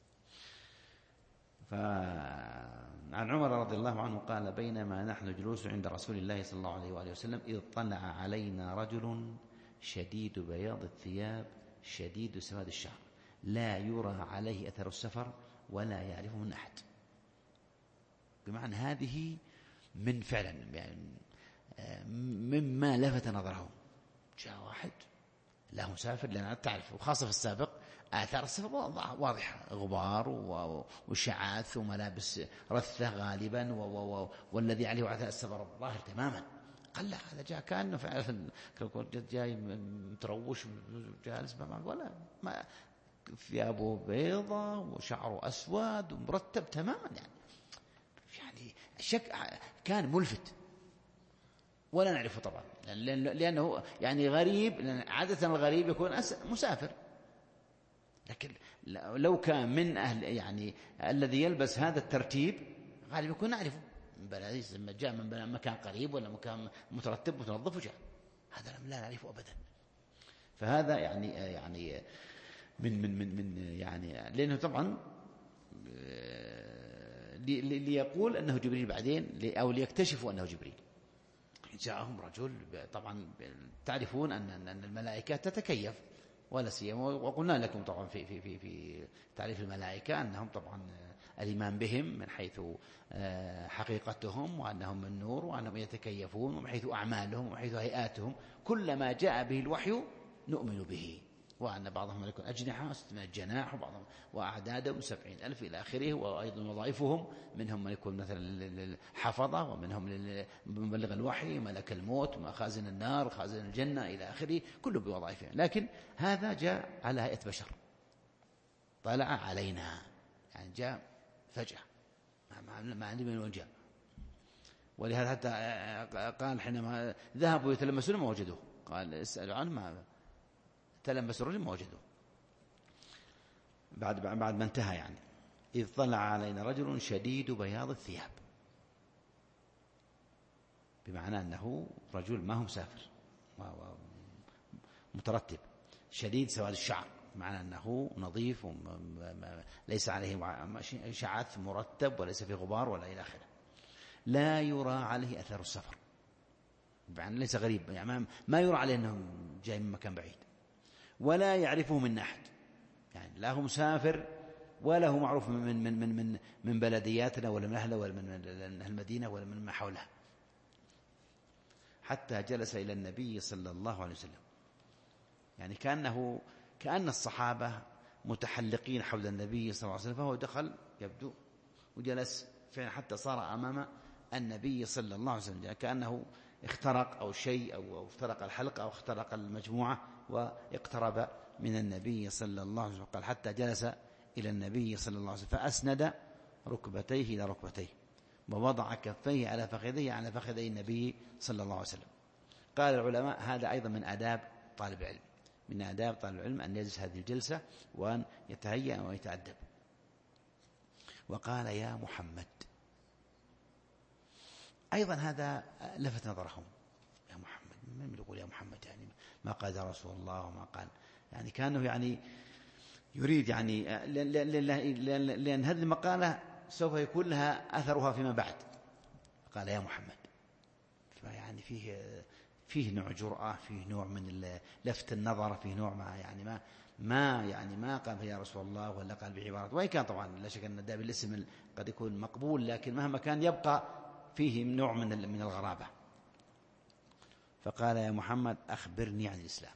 فعن عمر رضي الله عنه قال: بينما نحن جلوس عند رسول الله صلى الله عليه وآله وسلم إذ طلع علينا رجل شديد بياض الثياب شديد سواد الشعر لا يرى عليه أثر السفر ولا يعرفه من أحد. بمعنى هذه من فعلا يعني مما لفت نظرهم. جاء واحد لا مسافر، لأن تعرف وخاصة في السابق آثار السفر واضحة، غبار وشعاث وملابس رثة غالبا، والذي عليه آثار السفر ظاهر تماما. قال لا، هذا جاء كأنه فعلا جاي متروش جالس ولا ما، ثيابه بيضة وشعره أسود ومرتب تماما، يعني يعني الشك كان ملفت ولا نعرفه طبعا، لأنه يعني غريب، لأن عادة الغريب يكون مسافر. لكن لو كان من أهل يعني الذي يلبس هذا الترتيب غالبا يكون نعرفه، بلد جاء من مكان قريب ولا مكان مترتب متنظف وجاء، هذا لا نعرفه أبدا. فهذا يعني يعني من من من من يعني لأنه طبعا ليقول أنه جبريل بعدين، أو ليكتشفوا أنه جبريل. جاءهم رجل، طبعا تعرفون أن أن الملائكة تتكيف، ولا سيما وقلنا لكم طبعا في في في في تعريف الملائكة أنهم طبعا الإيمان بهم من حيث حقيقتهم، وأنهم من نور، وأنهم يتكيفون، ومن حيث أعمالهم ومن حيث هيئاتهم، كل ما جاء به الوحي نؤمن به، وأن بعضهم يكون أجنحة ستمائة جناح، وبعضهم وأعدادهم سبعين ألف إلى آخره، وأيضا وظائفهم منهم من يكون مثلا حفظة، ومنهم مبلغ الوحي، ملك الموت، مخازن النار، خازن الجنة إلى آخره، كله بوظائفهم. لكن هذا جاء على هيئة بشر، طلع علينا، يعني جاء فجأة ما عندي من وين جاء. ولهذا حتى قال حينما ذهبوا يتلمسون ما وجدوه، قال اسألوا عنه ما تلمس الرجل ما وجدوه، بعد بعد ما انتهى. يعني إذ طلع علينا رجل شديد بياض الثياب، بمعنى أنه رجل ما هو مسافر مترتب، شديد سواد الشعر، بمعنى أنه نظيف ليس عليه شعث، مرتب وليس فيه غبار ولا إلى آخره، لا يرى عليه أثر السفر، يعني ليس غريب، يعني ما يرى عليه أنه جاي من مكان بعيد، ولا يعرفه من أحد، يعني لا هو مسافر ولا هو معروف من من من من من بلدياتنا ولا من أهله ولا من المدينة ولا من ما حولها. حتى جلس إلى النبي صلى الله عليه وسلم، يعني كأنه كأن الصحابة متحلقين حول النبي صلى الله عليه وسلم، فهو دخل يبدو وجلس فعلا حتى صار أمام النبي صلى الله عليه وسلم، كأنه اخترق أو شيء أو اخترق الحلقة أو اخترق المجموعة واقترب من النبي صلى الله عليه وسلم. قال حتى جلس إلى النبي صلى الله عليه وسلم فأسند ركبتيه إلى ركبتيه ووضع كفيه على فخذيه على فخذي النبي صلى الله عليه وسلم. قال العلماء هذا أيضا من آداب طالب العلم، من آداب طالب العلم أن يجلس هذه الجلسة وأن يتهيأ ويتأدب. وقال: يا محمد أيضا هذا لفت نظرهم، يا محمد، من يقول يا محمد؟ يعني ما قال يا رسول الله وما قال، يعني كانه يعني يريد يعني لأن هذه المقالة سوف يكون لها أثرها فيما بعد، قال يا محمد. فيعني فيه فيه نوع جرأة، فيه نوع من لفت النظر، فيه نوع ما يعني ما ما يعني ما قال يا رسول الله ولا قال بعبارة، وإن كان طبعا لا شك أن داب الاسم قد يكون مقبول، لكن مهما كان يبقى فيه نوع من من الغرابة. فقال يا محمد أخبرني عن الإسلام.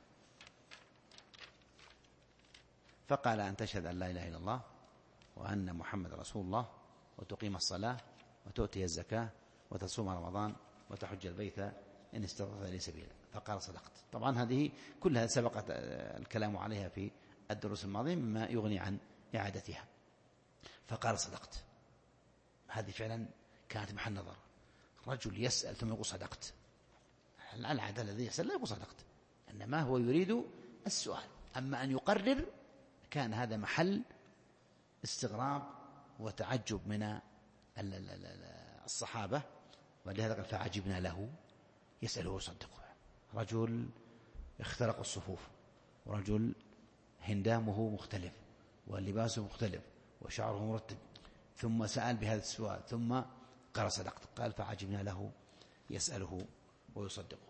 فقال أن تشهد أن لا إله إلا الله وأن محمد رسول الله وتقيم الصلاة وتؤتي الزكاة وتصوم رمضان وتحج البيت إن استطعت إليه سبيلا. فقال صدقت. طبعا هذه كلها سبقت الكلام عليها في الدروس الماضية مما يغني عن إعادتها. فقال صدقت. هذه فعلا كانت محل نظر، رجل يسأل ثم يقول صدقت. العادة الذي يسأل لا يقول صدقت، إنما هو يريد السؤال. أما أن يقرر كان هذا محل استغراب وتعجب من الصحابة، ولهذا قال فعجبنا له يسأله ويصدقه. رجل اخترق الصفوف، ورجل هندامه مختلف ولباسه مختلف وشعره مرتب، ثم سأل بهذا السؤال ثم قال صدقت. قال فعجبنا له يسأله ويصدقه.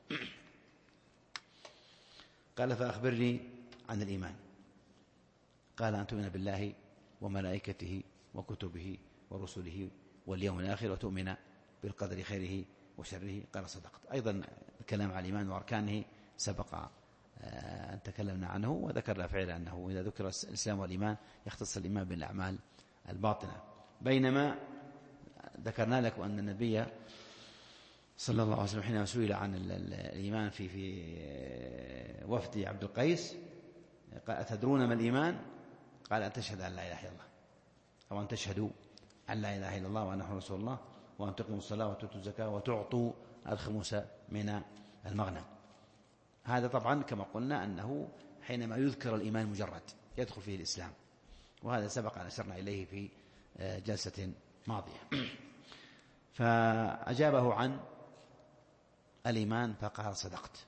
قال فأخبرني عن الإيمان. قال أن تؤمن بالله وملائكته وكتبه ورسله واليوم الآخر وتؤمن بالقدر خيره وشره. قال صدقت. أيضا الكلام على الإيمان وأركانه سبق أن تكلمنا عنه، وذكرنا فعلا أنه إذا ذكر الإسلام والإيمان يختص الإيمان بالأعمال الباطنة، بينما ذكرنا لكم أن النبي صلى الله عليه وسلم حينما سئل عن الإيمان في في وفد عبد القيس قال أتدرون ما الإيمان؟ قال أن تشهد أن لا إله إلا الله، أو أن تشهدوا أن لا إله إلا الله وأن محمد رسول الله وأن تقيموا الصلاة وتؤتوا الزكاة وتعطوا الخمس من المغنم. هذا طبعا كما قلنا أنه حينما يذكر الإيمان مجرد يدخل فيه الإسلام، وهذا سبق أن أشرنا إليه في جلسة ماضية. فأجابه عن الإيمان فقال صدقت.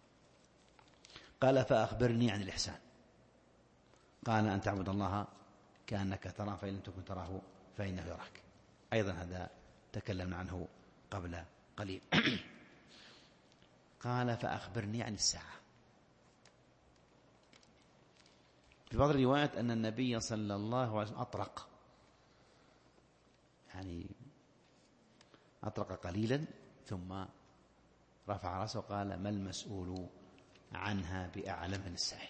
قال فأخبرني عن الإحسان. قال أن تعبد الله كأنك تراه فإن لم تكن تراه فإنه يراك. أيضا هذا تكلمنا عنه قبل قليل. قال فأخبرني عن الساعة. في بعض الروايات أن النبي صلى الله عليه وسلم أطرق، يعني أطرق قليلا ثم رفع رأسه وقال ما المسؤول عنها بأعلم من السائل.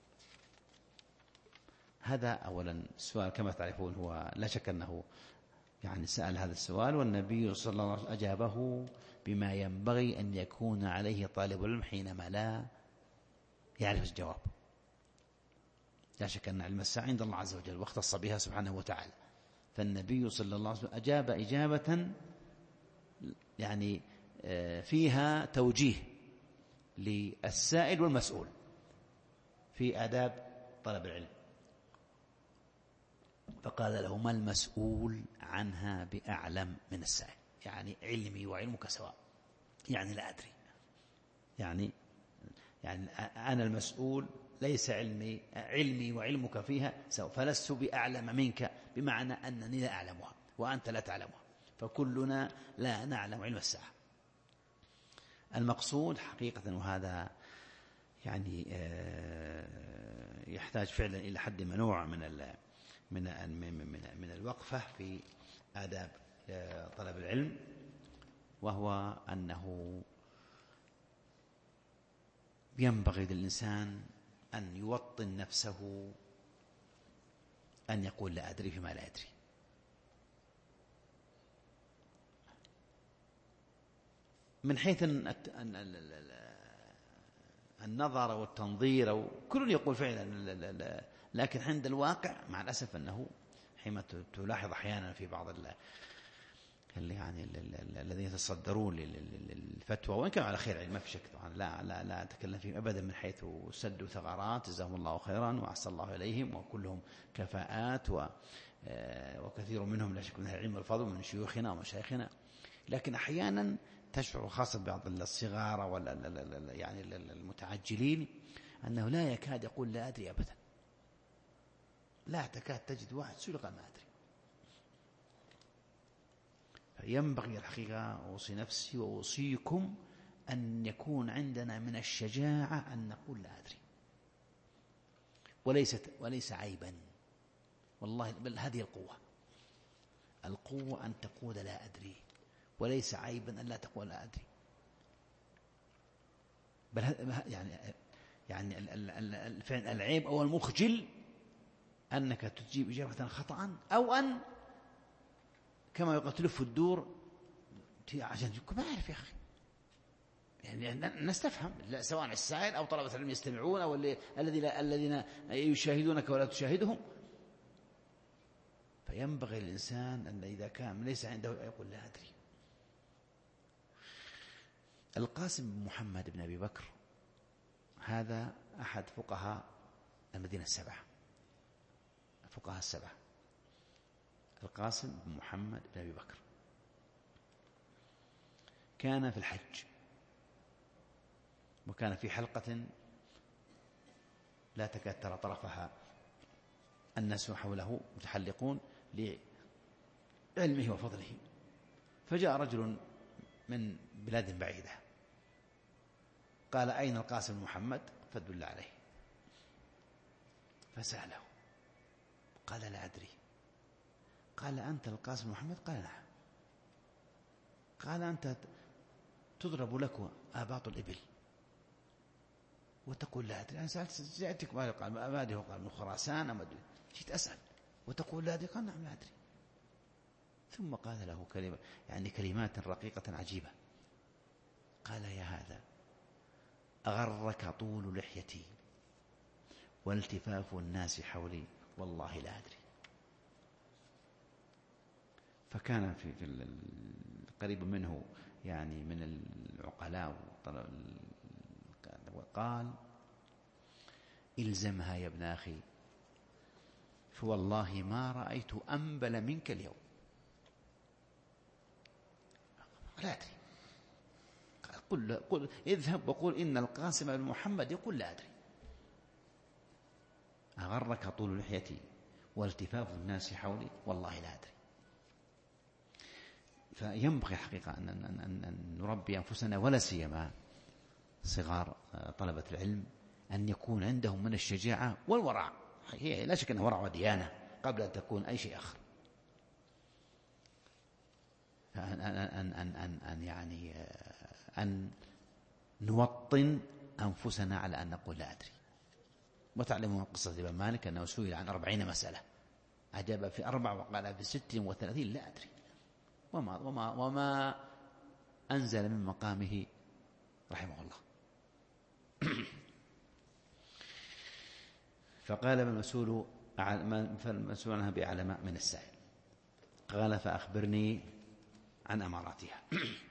هذا أولا السؤال كما تعرفون هو لا شك أنه يعني سأل هذا السؤال، والنبي صلى الله عليه وسلم أجابه بما ينبغي أن يكون عليه طالب العلم حينما لا يعرف الجواب. لا شك أن علم الساعة عند الله عز وجل واختص بها سبحانه وتعالى، فالنبي صلى الله عليه وسلم أجاب إجابة يعني فيها توجيه للسائل والمسؤول في آداب طلب العلم. فقال له ما المسؤول عنها بأعلم من السائل، يعني علمي وعلمك سواء، يعني لا أدري، يعني يعني أنا المسؤول ليس علمي علمي وعلمك فيها سواء، فلست بأعلم منك، بمعنى أنني لا أعلمها وأنت لا تعلمها، فكلنا لا نعلم علم الساعة. المقصود حقيقة، وهذا يعني يحتاج فعلا إلى حد منوع من من من من الوقفة في آداب طلب العلم، وهو أنه ينبغي للإنسان أن يوطن نفسه أن يقول لا أدري فيما لا أدري. من حيث النظر والتنظير وكل يقول فعلا، لكن عند الواقع مع الأسف أنه حينما تلاحظ أحيانا في بعض اللي يعني الذين يتصدرون للفتوى، وإن كانوا على خير علم ما في شك طبعا، لا لا لا أتكلم فيهم أبدا من حيث سدوا ثغرات جزاهم الله خيرا وأحسن الله إليهم، وكلهم كفاءات وكثير منهم لا شك من العلم والفضل من شيوخنا ومشايخنا، لكن أحيانا تشعر خاصة بعض الصغار ولا يعني المتعجلين أنه لا يكاد يقول لا أدري أبدا، لا تكاد تجد واحد سئل قال ما أدري. فينبغي الحقيقة أوصي نفسي وأوصيكم أن يكون عندنا من الشجاعة أن نقول لا أدري، وليست وليس عيبا والله، بل هذه القوة. القوة أن تقول لا أدري، وليس عيبا أن لا تقول لا أدري. بل يعني يعني الفعل العيب أو المخجل أنك تجيب إجابة خطأ، أو أن كما يقول تلف الدور عشان تقول ما أعرف يا أخي. يعني الناس تفهم، سواء السائل أو طلبة العلم يستمعون أو الذين الذين يشاهدونك ولا تشاهدهم. فينبغي الإنسان أن إذا كان ليس عنده يقول لا أدري. القاسم بن محمد بن أبي بكر هذا أحد فقهاء المدينة السبعة، فقهاء السبعة، القاسم بن محمد بن أبي بكر كان في الحج، وكان في حلقة لا تكاد ترى طرفها الناس حوله متحلقون لعلمه وفضله. فجاء رجل من بلاد بعيدة قال أين القاسم بن محمد؟ فدل عليه، فسأله قال لا أدري. قال أنت القاسم بن محمد؟ قال نعم. قال أنت تضرب لك آباط الإبل وتقول لا أدري. أنا سألت جاءتك ما قال ما أدري، قال من خراسان أم أدري، جيت أسأل وتقول لا أدري. قال نعم لا أدري. ثم قال له كلمة يعني كلمات رقيقة عجيبة، قال يا هذا أغرك طول لحيتي والتفاف الناس حولي والله لا أدري. فكان في, في قريب منه يعني من العقلاء وقال إلزمها يا ابن أخي فوالله ما رأيت أنبل منك اليوم. لا أدري. قل, قل اذهب وقل إن القاسم بن محمد يقول لا أدري. أغرك طول لحيتي والتفاف الناس حولي والله لا أدري. فينبغي الحقيقة أن, أن, أن, أن نربي أنفسنا ولا سيما صغار طلبة العلم أن يكون عندهم من الشجاعة والورع. هي لا شك أنها ورع وديانة قبل أن تكون أي شيء آخر. أن, أن, أن, أن, أن يعني أن نوطن أنفسنا على أن نقول لا أدري. وتعلمون قصة ابن مالك أنه سئل عن أربعين مسألة أجاب في أربع وقال في ست وثلاثين لا أدري، وما, وما, وما أنزل من مقامه رحمه الله. فقال المسؤول فالمسؤول عنها بأعلم من السائل. قال فأخبرني عن أماراتها.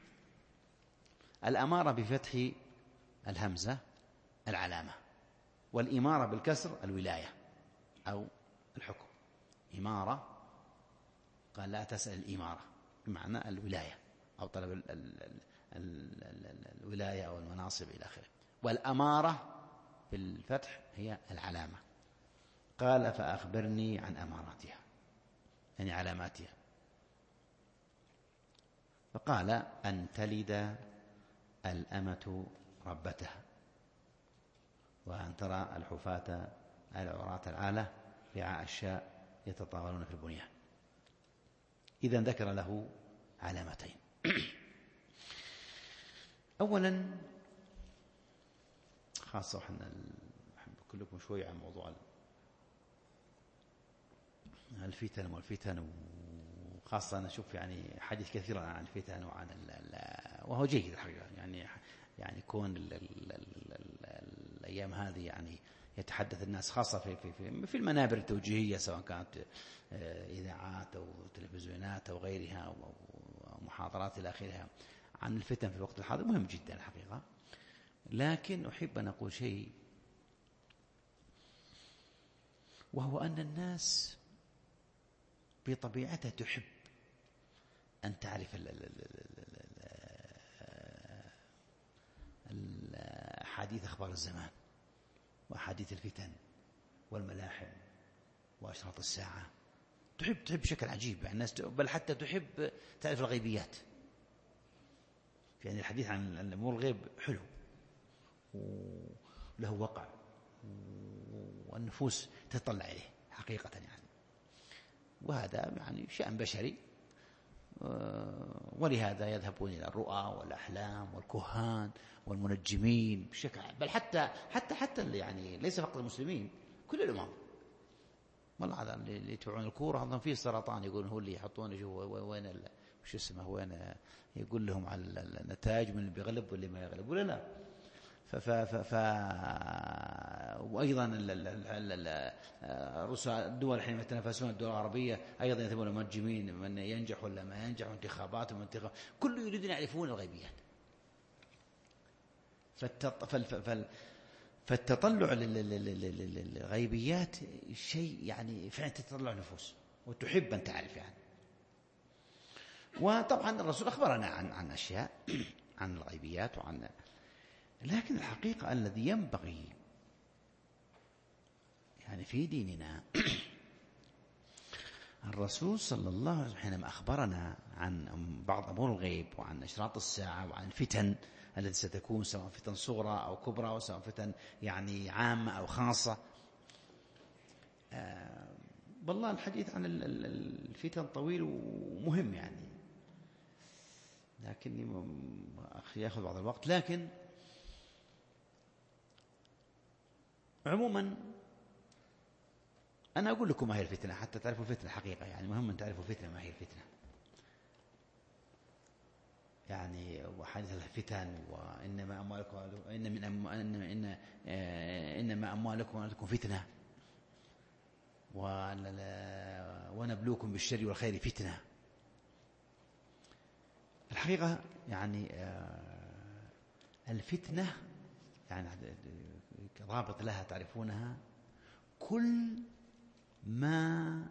الأمارة بفتح الهمزة العلامة، والإمارة بالكسر الولاية أو الحكم. إمارة قال لا تسأل الإمارة بمعنى الولاية أو طلب ال ال ال ال الولاية أو المناصب إلى آخره. والأمارة بالفتح هي العلامة. قال فأخبرني عن أماراتها يعني علاماتها. فقال أن تلد الأمة ربتها، وأن ترى الحفاة العراة العالة رعاء الشاء يتطاولون في البنيان. إذا ذكر له علامتين. أولا خاصة وحنا نحب كلكم شوي عن موضوع الفتن والفتن، وخاصة أنا أشوف يعني حديث كثيرا عن الفتن وعن وهو جيد الحقيقة. يعني يعني كون ال ال ال ال الأيام هذه يعني يتحدث الناس خاصة في في في, في المنابر التوجيهية سواء كانت إذاعات أو تلفزيونات أو غيرها أو محاضرات إلى آخرها عن الفتن في الوقت الحاضر مهم جدا الحقيقة. لكن أحب أن أقول شيء، وهو أن الناس بطبيعتها تحب أن تعرف أحاديث أخبار الزمان وأحاديث الفتن والملاحم وأشراط الساعة، تحب تحب بشكل عجيب يعني الناس، بل حتى تحب تعرف الغيبيات. يعني الحديث عن الأمور الغيب حلو وله وقع والنفوس تطلع إليه حقيقة يعني، وهذا يعني شأن بشري، ولهذا يذهبون إلى الرؤى والأحلام والكهان والمنجمين بشكل، بل حتى حتى حتى يعني ليس فقط المسلمين، كل الأمم. والله هذا اللي يتبعون الكورة أظن فيه سرطان، يقولون هو اللي يحطونه جوا وين وش اسمه وين، يقول لهم على النتائج من اللي بيغلب واللي ما يغلب ولا لا. ف ف ف وأيضا رؤساء الدول حينما يتنافسون الدول العربية أيضا يتبعون المنجمين من ينجح ولا ما ينجح، وانتخابات وانتخاب، كل يريدون يعرفون الغيبيات. فالتطلع للغيبيات شيء يعني فعلا تتطلع نفوس وتحب أن تعرف يعني. وطبعا الرسول أخبرنا عن عن أشياء عن الغيبيات وعن، لكن الحقيقة الذي ينبغي يعني في ديننا الرسول صلى الله عليه وسلم حينما أخبرنا عن بعض أمور الغيب وعن أشراط الساعة وعن الفتن التي ستكون، سواء فتن صغرى أو كبرى، وسواء فتن يعني عامة أو خاصة. آه والله الحديث عن الفتن طويل ومهم يعني، لكني أخي يأخذ بعض الوقت. لكن عموما أنا أقول لكم ما هي الفتنة حتى تعرفوا الفتنة حقيقة، يعني مهم أن تعرفوا الفتنة ما هي الفتنة يعني. وحديث الفتن وإنما أموالكم إن من أم... إن إن إنما أموالكم وأولادكم فتنة، ونبلوكم بالشر والخير فتنة. الحقيقة يعني الفتنة يعني ضابط لها تعرفونها كل ما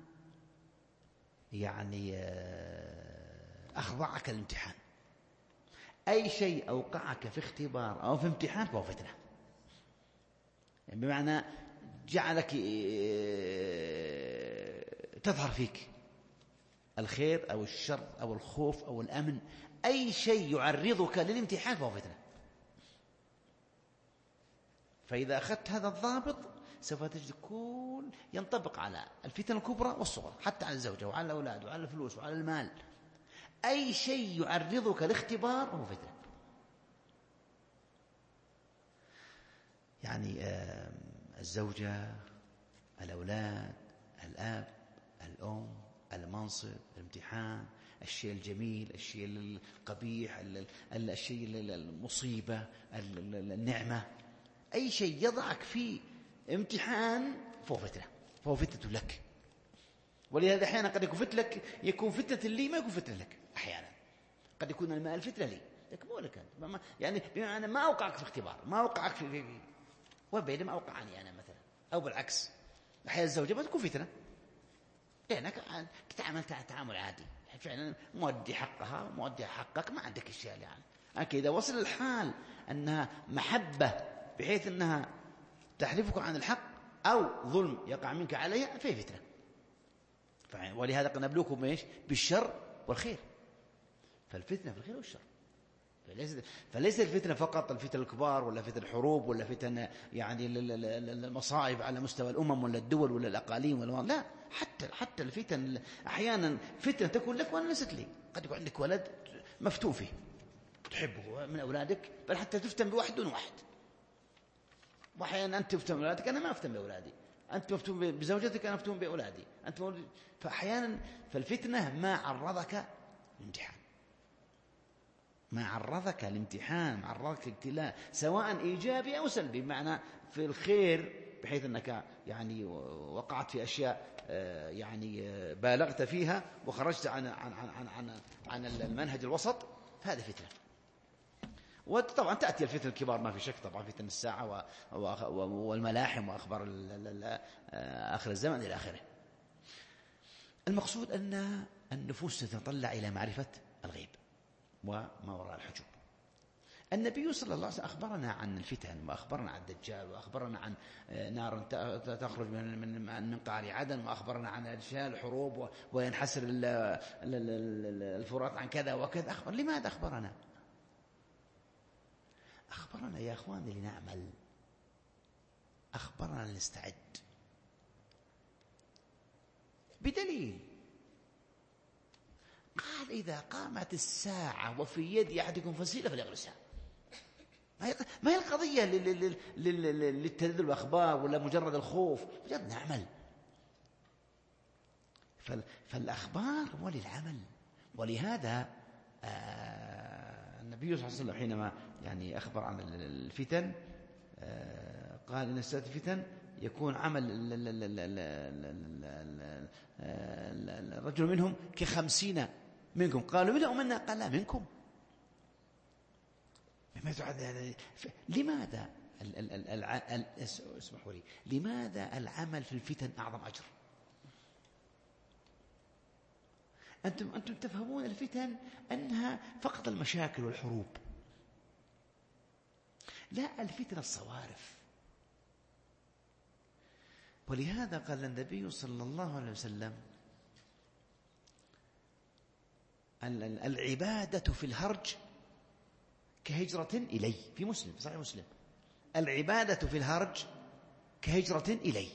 يعني أخضعك الامتحان، أي شيء أوقعك في اختبار أو في امتحان فهو فتنة، يعني بمعنى جعلك تظهر فيك الخير أو الشر أو الخوف أو الأمن، أي شيء يعرضك للامتحان فهو فتنة. فإذا أخذت هذا الضابط سوف تجد كل ينطبق على الفتن الكبرى والصغرى، حتى على الزوجة وعلى الأولاد وعلى الفلوس وعلى المال، أي شيء يعرضك لاختبار هو فتنة. يعني الزوجة، الأولاد، الأب، الأم، المنصب، الامتحان، الشيء الجميل، الشيء القبيح، الشيء المصيبة، النعمة، أي شيء يضعك في امتحان فهو فتنة، فهو فتنة لك. ولهذا أحيانا قد يكون فتنة لك، يكون فتنة لي ما يكون فتنة لك. أحيانا قد يكون المال الفتنة لي لكن مو لك أنت، يعني بمعنى ما أوقعك في اختبار، ما أوقعك في, في, في وبينما أوقعني أنا مثلا، أو بالعكس أحيانا الزوجة ما تكون فتنة لأنك تتعامل تعامل عادي، فعلا مودي حقها مودي حقك، ما عندك إشكال يعني. لكن إذا وصل الحال أنها محبة بحيث أنها تحرفك عن الحق أو ظلم يقع منك عليها فهي فتنة. ولهذا قد نبلوكم إيش بالشر والخير، فالفتنة في الخير والشر. فليس فليس الفتنة فقط الفتن الكبار ولا فتن الحروب ولا فتن يعني المصائب على مستوى الأمم ولا الدول ولا الأقاليم ولا لا، حتى حتى الفتن أحيانا فتنة تكون لك وأنا ليست لي. قد يكون عندك ولد مفتون فيه تحبه من أولادك، بل حتى تفتن بواحد دون واحد، وأحيانا أنت تفتن بأولادك أنا ما أفتن بأولادي، أنت مفتون بزوجتك أنا مفتون بأولادي أنت مولد. فأحيانا فالفتنة ما عرضك الامتحان، ما عرضك الامتحان، ما عرضك الابتلاء، سواء إيجابي أو سلبي، بمعنى في الخير بحيث أنك يعني وقعت في أشياء يعني بالغت فيها وخرجت عن عن عن عن عن المنهج الوسط، هذا فتنة. وطبعا تأتي الفتن الكبار ما في شك، طبعا فتن الساعة والملاحم وأخبار آخر الزمن إلى آخره. المقصود أن النفوس تتطلع إلى معرفة الغيب وما وراء الحجوب. النبي صلى الله عليه وسلم أخبرنا عن الفتن، وأخبرنا عن الدجال، وأخبرنا عن نار تخرج من من من قعر عدن، وأخبرنا عن أشياء الحروب وينحسر الفرات عن كذا وكذا. أخبر لماذا أخبرنا؟ أخبرنا يا أخواني لنعمل، أخبرنا لنستعد، بدليل قال إذا قامت الساعة وفي يد أحدكم فسيلة فليغرسها. ما هي القضية للتذلل والأخبار ولا مجرد الخوف، مجرد نعمل. فالأخبار هو للعمل. ولهذا النبي صلى الله عليه وسلم حينما يعني أخبر عن الفتن قال إن الساعة الفتن يكون عمل الرجل منهم كخمسين منكم. قالوا منا ومنا؟ قال لا منكم. لماذا اسمحوا لي لماذا العمل في الفتن أعظم أجر؟ أنتم أنتم تفهمون الفتن أنها فقط المشاكل والحروب. لا، الفتن الصوارف. ولهذا قال النبي صلى الله عليه وسلم العبادة في الهرج كهجرة إلي، في مسلم في صحيح مسلم، العبادة في الهرج كهجرة إلي.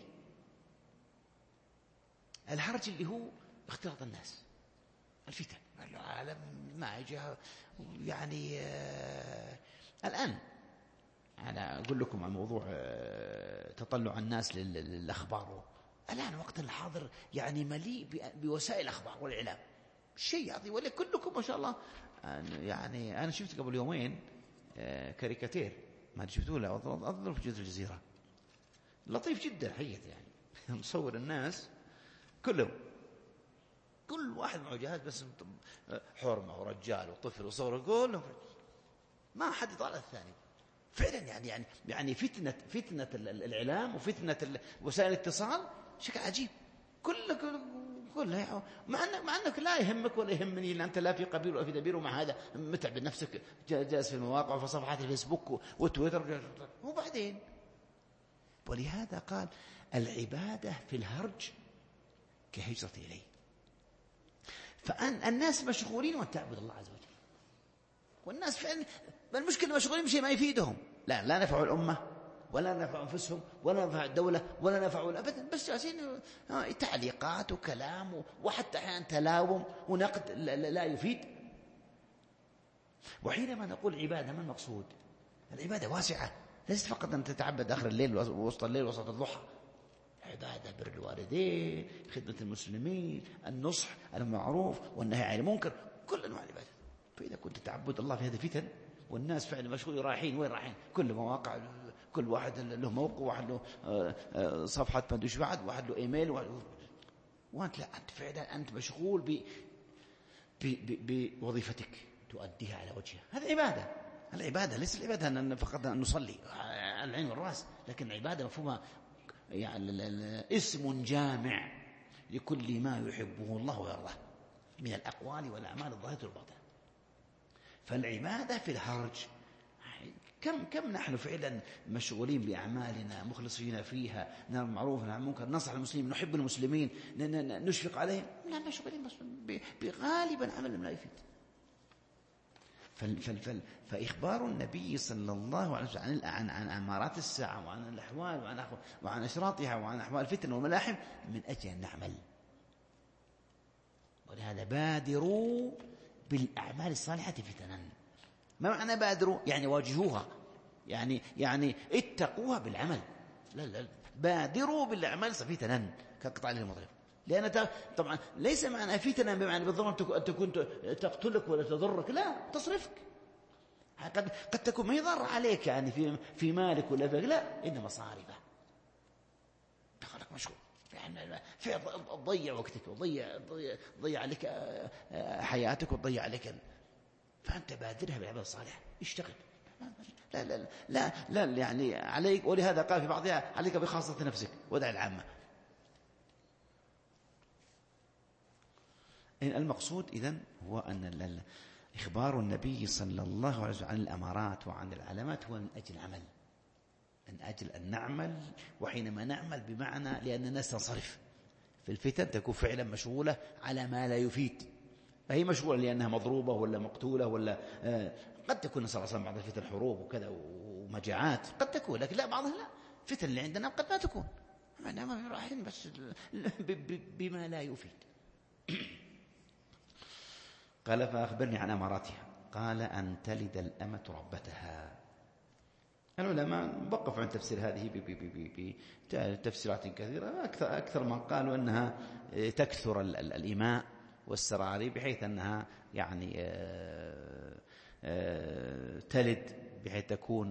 الهرج اللي هو اختلاط الناس، الفتن، العالم ما يجي يعني. آه الآن أنا أقول لكم عن موضوع آه تطلع الناس للأخبار. الآن وقت الحاضر يعني مليء بوسائل الأخبار والإعلام، شيء عظيم. ولا كلكم ما شاء الله. يعني أنا شفت قبل يومين آه كاريكاتير، ما شفتوه؟ لا أظن في جزء الجزيرة، لطيف جدا حقيقة. يعني مصور الناس كلهم، كل واحد معه جهاز بس حرمة ورجال وطفل وصور، كلهم ما حد يطالع الثاني. فعلا يعني يعني يعني فتنة فتنة الإعلام وفتنة وسائل الاتصال شكل عجيب. كل كلها مع انك مع انك لا يهمك ولا يهمني، الا انت لا في قبيل ولا في دبير، ومع هذا متعب نفسك جالس في المواقع وفي صفحات الفيسبوك والتويتر وبعدين. ولهذا قال العبادة في الهرج كهجرة إليه. فالناس مشغولين وأن تعبد الله عز وجل، والناس فعلا المشكلة مشغولين بشيء ما يفيدهم، لا لا نفع الأمة ولا نفع أنفسهم ولا نفع الدولة ولا نفع أبدا، بس جالسين تعليقات وكلام وحتى أحيانا تلاوم ونقد لا يفيد. وحينما نقول عبادة ما المقصود؟ العبادة واسعة، ليست فقط أن تتعبد آخر الليل ووسط الليل وسط الضحى. عبادة بر الوالدين، خدمة المسلمين، النصح، المعروف والنهي عن المنكر، كل أنواع العبادة. فإذا كنت تعبد الله في هذه الفتن والناس فعلا مشغولين رايحين وين رايحين، كل مواقع، كل واحد له موقع، واحد له صفحة ما ادري بعد، واحد له ايميل، وانت لا، انت فعلا انت مشغول ب بوظيفتك تؤديها على وجهها. هذه عبادة. العبادة ليس العبادة أن فقط أن نصلي على العين والرأس، لكن العبادة مفهومها يعني اسم جامع لكل ما يحبه الله ويرضاه من الأقوال والأعمال الظاهرة والباطنة. فالعبادة في الهرج، كم كم نحن فعلا مشغولين بأعمالنا مخلصين فيها، نعمل معروف نعمل منكر، ننصح المسلمين، نحب المسلمين، نشفق عليهم، لا مشغولين بغالبا عمل لا يفيد. فإخبار النبي صلى الله عليه وسلم عن عن أمارات الساعة وعن الأحوال وعن وعن أشراطها وعن أحوال الفتن والملاحم من أجل أن نعمل. ولهذا بادروا بالأعمال الصالحة فتنا. ما معنى بادروا؟ يعني واجهوها، يعني يعني اتقوها بالعمل. لا لا بادروا بالأعمال فتنا كقطع المضرب. لأن طبعا ليس معنى فتنة بمعنى بالضرورة أن تكون تقتلك ولا تضرك، لا، تصرفك. قد قد تكون ما يضر عليك يعني في في مالك ولا في، لا، إنما مصارفه دخلك مشغول يعني في تضيع وقتك وضيع ضيع عليك حياتك وتضيع عليك. فأنت بادرها بالعمل الصالح، اشتغل. لا لا لا لا يعني عليك. ولهذا قال في بعضها عليك بخاصة نفسك ودع العامة. المقصود إذن هو أن إخبار النبي صلى الله عليه وسلم عن الأمارات وعن العلامات هو من أجل عمل، من أجل أن نعمل. وحينما نعمل بمعنى لأن الناس تنصرف في الفتن تكون فعلا مشغولة على ما لا يفيد، فهي مشغولة لأنها مضروبة ولا مقتولة ولا آه قد تكون صلى الله عليه وسلم بعض الفتن حروب وكذا ومجاعات قد تكون، لكن لا بعضها لا، فتن اللي عندنا قد ما تكون ما رايحين بس بما لا يفيد. قال فأخبرني عن أماراتها. قال أن تلد الأمة ربتها. العلماء وقفوا عن تفسير هذه بتفسيرات كثيرة، أكثر, أكثر من قالوا أنها تكثر الإماء والسراري بحيث أنها يعني تلد بحيث تكون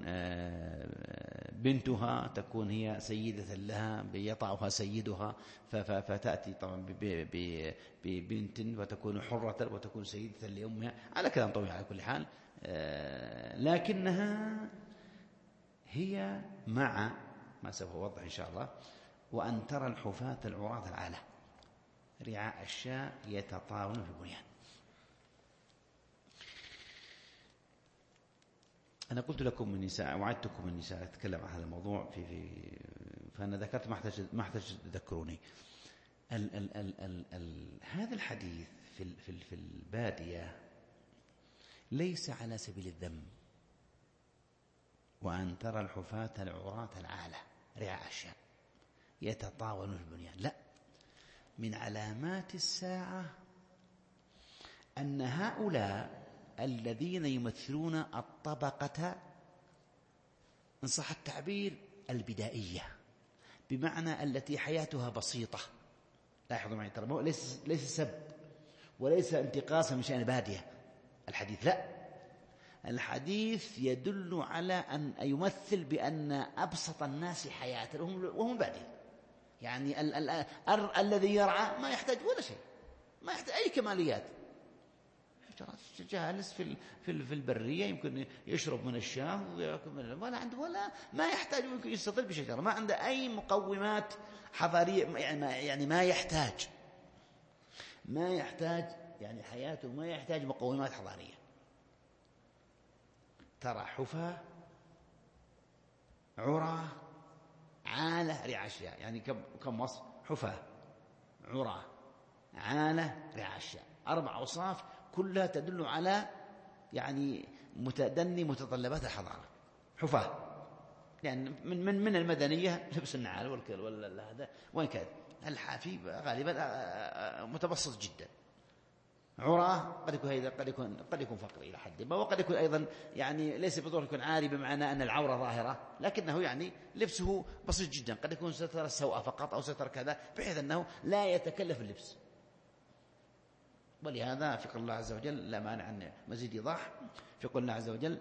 بنتها تكون هي سيدة لها يطأها سيدها فتأتي طبعا ببنت وتكون حرة وتكون سيدة لأمها، على كلام طويل على كل حال. لكنها هي مع ما سوف أوضح إن شاء الله. وأن ترى الحفاة العراة العالة رعاء الشاء يتطاولون في البنيان. أنا قلت لكم من النساء وعدتكم من النساء أتكلم عن هذا الموضوع في في فأنا ذكرت ما احتاج ما احتاج تذكروني. ال ال ال ال ال هذا الحديث في في في البادية ليس على سبيل الذم. وأن ترى الحفاة العراة العالة رعاء الشاء يتطاولون في البنيان، لا، من علامات الساعة أن هؤلاء الذين يمثلون الطبقة إن صح التعبير البدائية، بمعنى التي حياتها بسيطة. لاحظوا معي ترى ليس ليس سب وليس انتقاصا من شأن البادية الحديث، لا، الحديث يدل على أن يمثل بأن أبسط الناس حياة وهم بادية، يعني ال ال ال الذي يرعى ما يحتاج ولا شيء، ما يحتاج أي كماليات، جالس في في في البرية يمكن يشرب من الشاه ويأكل من ولا عنده ولا ما يحتاج، يمكن يستظل بشجرة، ما عنده أي مقومات حضارية، يعني ما يحتاج ما يحتاج يعني حياته ما يحتاج مقومات حضارية. ترى حفاة عراة عالة رعاشة، يعني كم كم وصف؟ حفاة عراة عالة رعاشة، أربع أوصاف كلها تدل على يعني متدني متطلبات الحضارة. حفاة يعني من من من المدنية لبس النعال والكل ولا هذا وين كان الحافي غالبا متبسط جدا. عراه قد يكون هيدا قد يكون قد يكون فقري إلى حد ما، وقد يكون أيضا يعني ليس بالضرورة يكون عاري بمعنى أن العورة ظاهرة، لكنه يعني لبسه بسيط جدا، قد يكون ستر السوء فقط أو ستر كذا بحيث أنه لا يتكلف اللبس. ولهذا في قول الله عز وجل لا مانع عن مزيد إيضاح في قول الله عز وجل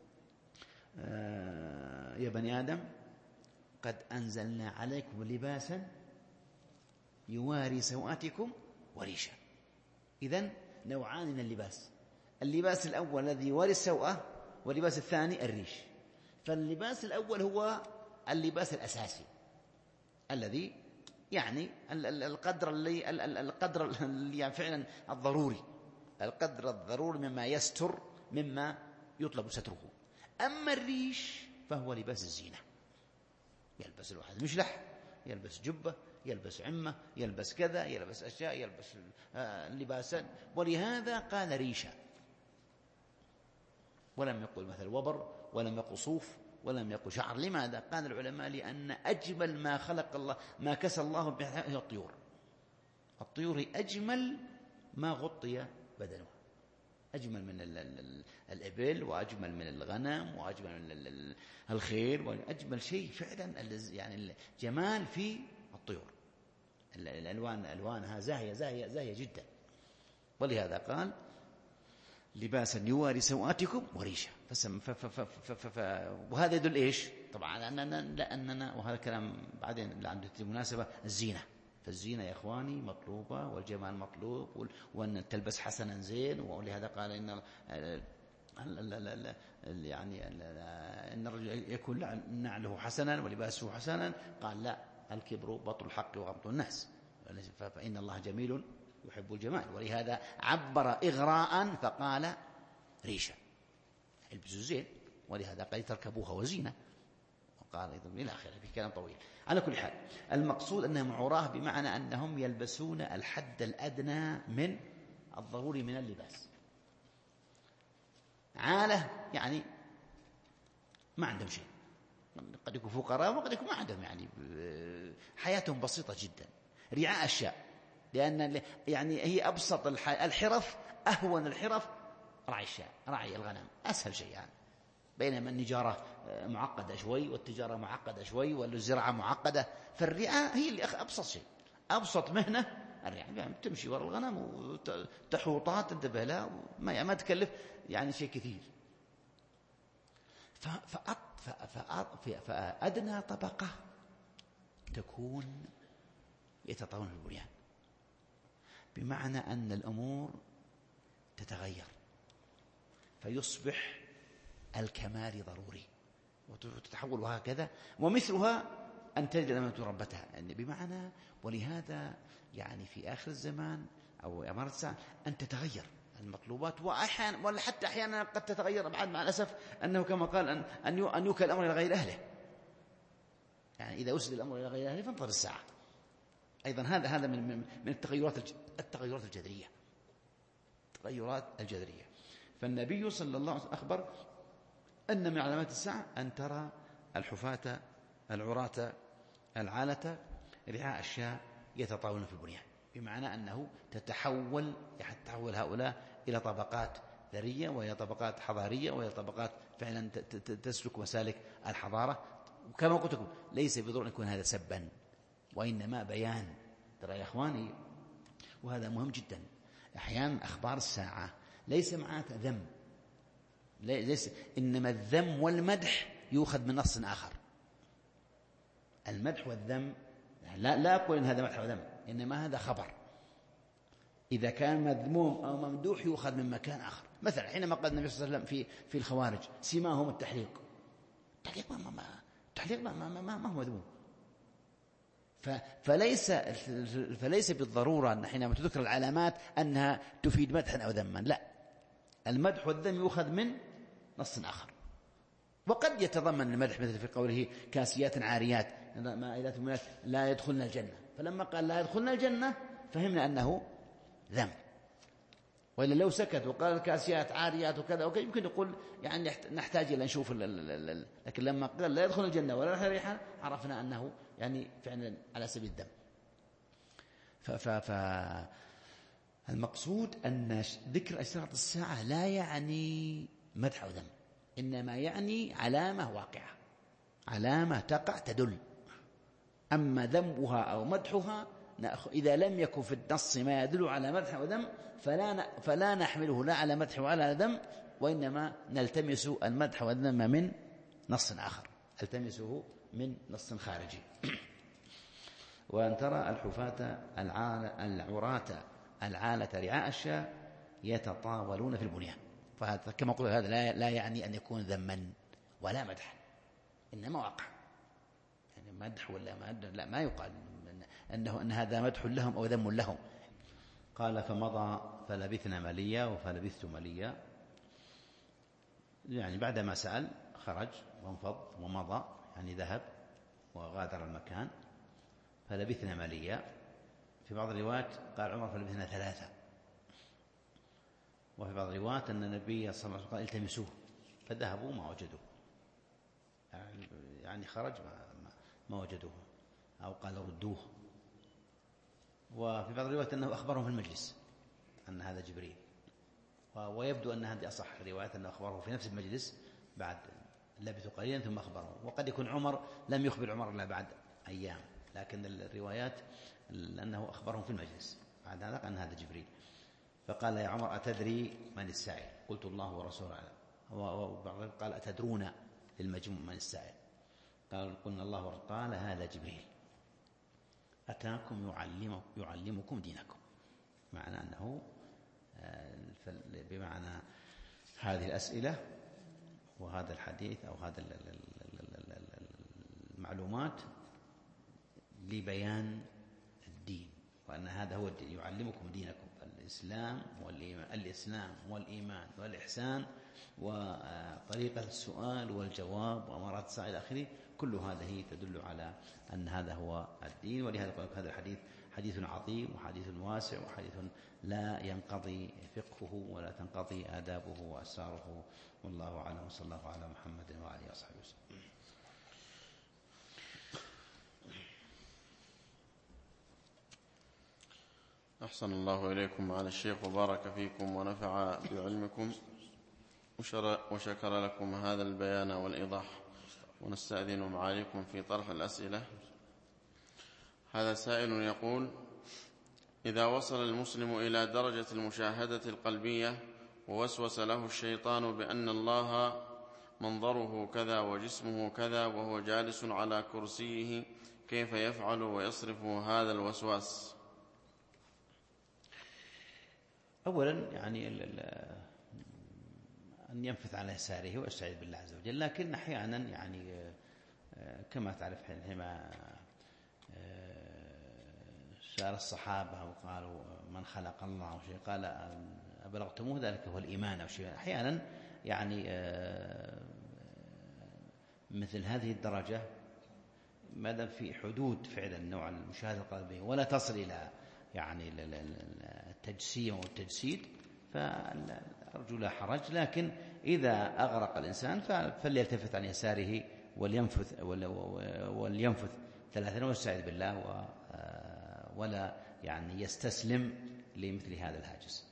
آه يا بني آدم قد أنزلنا عليكم لباسا يواري سوآتكم وريشا. إذن نوعان من اللباس، اللباس الأول الذي يواري السوءة واللباس الثاني الريش. فاللباس الأول هو اللباس الأساسي الذي يعني القدر اللي القدر اللي يعني فعلا الضروري، القدر الضروري مما يستر مما يطلب ستره. أما الريش فهو لباس الزينة، يلبس الواحد مشلح، يلبس جبة، يلبس عمة، يلبس كذا، يلبس أشياء، يلبس لباسا، ولهذا قال ريشا ولم يقل مثل وبر ولم يقل صوف ولم يقل شعر. لماذا؟ قال العلماء لأن أجمل ما خلق الله ما كسى الله به هي الطيور. الطيور هي أجمل ما غطي بدنها، أجمل من الإبل وأجمل من الغنم وأجمل من الخيل، وأجمل شيء فعلا يعني الجمال في الطيور، الألوان ألوانها زاهية زاهية زاهية جدا. ولهذا قال لباسا يواري سوآتكم وريشا. وهذا يدل إيش؟ طبعا أننا لأننا وهذا كلام بعدين عنده مناسبة الزينة. فالزينة يا إخواني مطلوبة والجمال مطلوب، وأن تلبس حسنا زين. ولهذا قال إن يعني إن الرجل يكون نعله حسنا ولباسه حسنا. قال لا، الكبر بطل الحق وغمط الناس، فإن الله جميل يحب الجمال. ولهذا عبر إغراء فقال ريشة، البسوا زين، ولهذا قال تركبوها وزينة، وقال أيضا إلى آخره في كلام طويل. على كل حال المقصود أنهم عراه بمعنى أنهم يلبسون الحد الأدنى من الضروري من اللباس. عالة يعني ما عندهم شيء، قد يكون فقراء وقد يكون ما عندهم، يعني حياتهم بسيطة جدا. رعاء الشاء، لأن يعني هي أبسط الحرف، أهون الحرف رعي الشاء، رعي الغنم أسهل شيء يعني. بينما النجارة معقدة شوي والتجارة معقدة شوي والزراعة معقدة، فالرعاء هي اللي أبسط شيء، أبسط مهنة الرعاء، يعني تمشي وراء الغنم وتحوطات تنتبه لها، ما ما تكلف يعني شيء كثير. فأدنى طبقة تكون يتطاولون في البنيان، بمعنى أن الأمور تتغير فيصبح الكمال ضروري وتتحول وهكذا، ومثلها أن تجد الأمة ربتها، يعني بمعنى ولهذا يعني في آخر الزمان أو أمارة الساعة أن تتغير المطلوبات، وأحيانا ولا حتى أحيانا قد تتغير بعد، مع الأسف أنه كما قال أن أن يوكل الأمر إلى غير أهله، يعني إذا أسد الأمر إلى غير أهله فانتظر الساعة. أيضا هذا هذا من من التغيرات التغيرات الجذرية، التغيرات الجذرية. فالنبي صلى الله عليه وسلم أخبر أن من علامات الساعة أن ترى الحفاة العراة العالة رعاء الشاء يتطاولون في البنيان، بمعنى أنه تتحول يتحول هؤلاء إلى طبقات ثرية وإلى طبقات حضارية وإلى طبقات فعلا تسلك مسالك الحضارة. وكما قلت لكم ليس بضروري أن يكون هذا سبا، وإنما بيان. ترى يا إخواني، وهذا مهم جدا، أحيانا أخبار الساعة ليس معها ذم، ليس، إنما الذم والمدح يؤخذ من نص آخر. المدح والذم لا لا أقول إن هذا مدح وذم، إنما هذا خبر. إذا كان مذموم أو ممدوح يؤخذ من مكان آخر. مثلا حينما قال النبي صلى الله عليه وسلم في في الخوارج سماهم التحليق، التحليق ما ما التحليق ما ما ما, ما هو مذموم. فليس فليس بالضرورة أن حينما تذكر العلامات أنها تفيد مدحا أو ذما، لا، المدح والذم يؤخذ من نص آخر. وقد يتضمن المدح مثل في قوله كاسيات عاريات مائلات مميلات لا يدخلن الجنة، فلما قال لا يدخلن الجنة فهمنا أنه ذم. وإلا لو سكت وقال كاسيات عاريات وكذا وكذا يمكن يقول يعني نحتاج إلى نشوف، لكن لما قال لا يدخل الجنة ولا يدخل ريحها عرفنا أنه يعني فعلا على سبيل الذم. فالمقصود أن ذكر أشراط الساعة لا يعني مدح وذم، إنما يعني علامة واقعة، علامة تقع تدل. أما ذنبها أو مدحها إذا لم يكن في النص ما يدل على مدح وذم فلا فلا نحمله لا على مدح ولا على ذم، وإنما نلتمس المدح والذم من نص آخر، التمسه من نص خارجي. وأن ترى الحفاة العراة العالة رعاء الشاء يتطاولون في البنيان، فهذا كما قلت هذا لا يعني أن يكون ذما ولا مدح، إنما واقع، يعني مدح ولا مدح لا، ما يقال أنه أن هذا مدح لهم أو ذم لهم. قال فمضى فلبثنا مليا وفلبثت مليا، يعني بعدما سأل خرج وانفض ومضى، يعني ذهب وغادر المكان. فلبثنا مليا، في بعض الروايات قال عمر فلبثنا ثلاثة، وفي بعض الروايات أن النبي صلى الله عليه وسلم قال التمسوه، فذهبوا ما وجدوه، يعني خرج ما, ما وجدوه، أو قال ردوه. وفي بعض الروايات أنه أخبرهم في المجلس أن هذا جبريل، ويبدو أن هذه أصح الروايات أنه أخبره في نفس المجلس بعد لبثوا قليلا ثم أخبره. وقد يكون عمر لم يخبر عمر إلا بعد أيام، لكن الروايات أنه أخبرهم في المجلس بعد هذا أن هذا جبريل. فقال يا عمر أتدري من السائل؟ قلت الله ورسوله أعلم. وبعضهم قال أتدرون للمجموع من السائل؟ قال قلنا الله ورسوله. قال هذا جبريل أتاكم يعلم يعلمكم دينكم، معنى أنه بمعنى هذه الأسئلة وهذا الحديث أو هذا المعلومات لبيان الدين، وأن هذا هو الدين، يعلمكم دينكم. الإسلام والإيمان الإسلام والإيمان والإحسان وطريقة السؤال والجواب وأمارات الساعة إلى آخره، كل هذه تدل على أن هذا هو الدين. ولهذا قال هذا الحديث حديث عظيم وحديث واسع وحديث لا ينقضي فقهه ولا تنقضي آدابه وأسراره. والله أعلم، وصلى الله على محمد وعلى وصحبه وسلم. أحسن الله إليكم على الشيخ وبارك فيكم ونفع بعلمكم وشكر لكم هذا البيان والإيضاح. ونستأذن معاليكم في طرح الأسئلة. هذا سائل يقول: إذا وصل المسلم إلى درجة المشاهدة القلبية ووسوس له الشيطان بأن الله منظره كذا وجسمه كذا وهو جالس على كرسيه، كيف يفعل ويصرف هذا الوسواس؟ أولا يعني أن ينفث على يساره ويستعيذ بالله عز وجل، لكن أحيانا يعني كما تعرف حينما سأل الصحابة وقالوا من خلق الله أو شيء، قال أبلغتموه ذلك هو الإيمان أو شيء. أحيانا يعني مثل هذه الدرجة ما دام في حدود فعلا نوع المشاهدة القلبية ولا تصل إلى يعني التجسيم والتجسيد، فأرجو لا حرج. لكن إذا أغرق الإنسان فليلتفت عن يساره ولينفث ولينفث ثلاثا ويستعيذ بالله ولا يعني يستسلم لمثل هذا الهاجس.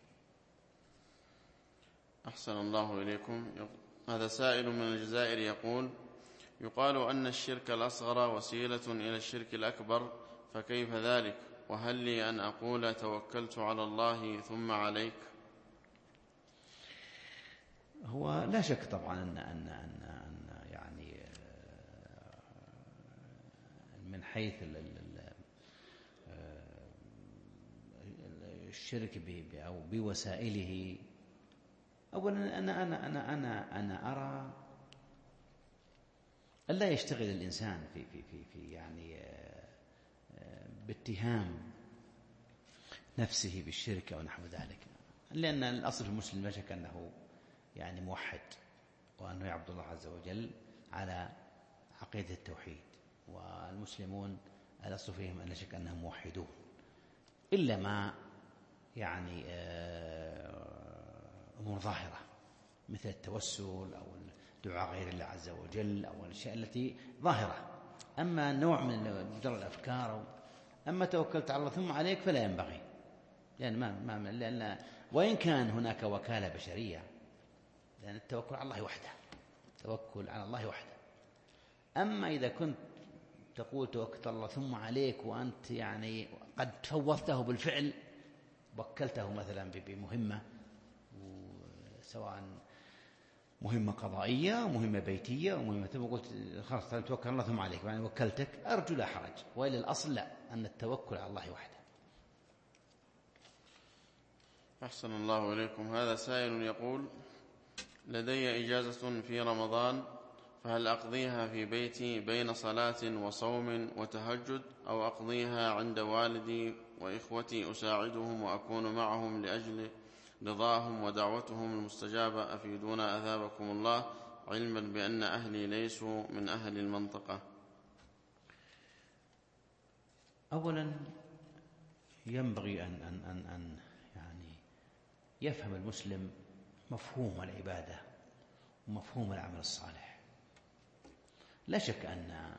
أحسن الله إليكم. هذا سائل من الجزائر يقول: يقال أن الشرك الأصغر وسيلة إلى الشرك الأكبر، فكيف ذلك؟ وهل لي أن أقول توكلت على الله ثم عليك؟ هو لا شك طبعا أن, أن, أن, أن يعني من حيث الشرك أو بوسائله، أولا أنا, أنا, أنا, أنا, أنا أرى ألا يشتغل الإنسان في, في, في, في يعني باتهام نفسه بالشرك أو نحو ذلك، لأن الأصل في المسلم لا شك أنه يعني موحد، وأنه يعبد الله عز وجل على عقيدة التوحيد، والمسلمون الأصل فيهم لا شك أنهم موحدون، إلا ما يعني أمور ظاهرة مثل التوسل أو الدعاء غير الله عز وجل أو الأشياء التي ظاهرة. أما نوع من مجرد الأفكار، أما توكلت على الله ثم عليك فلا ينبغي، لأن ما ما لأن وإن كان هناك وكالة بشرية، لأن التوكل على الله وحده، توكل على الله وحده. أما إذا كنت تقول توكلت على الله ثم عليك وأنت يعني قد فوضته بالفعل، وكلته مثلا بمهمة سواء مهمة قضائية ومهمة بيتية ومهمة، ثم قلت خلاص توكل على الله ثم عليك، يعني وكلتك، أرجو لا حرج. وإلى الأصل لا، أن التوكل على الله وحده. أحسن الله إليكم. هذا سائل يقول: لدي إجازة في رمضان، فهل أقضيها في بيتي بين صلاة وصوم وتهجد، أو أقضيها عند والدي وإخوتي أساعدهم وأكون معهم لأجل رضاهم ودعوتهم المستجابة؟ أفيدونا أثابكم الله، علما بأن أهلي ليسوا من أهل المنطقة. أولا ينبغي أن, أن, أن, أن يعني يفهم المسلم مفهوم العبادة ومفهوم العمل الصالح. لا شك أن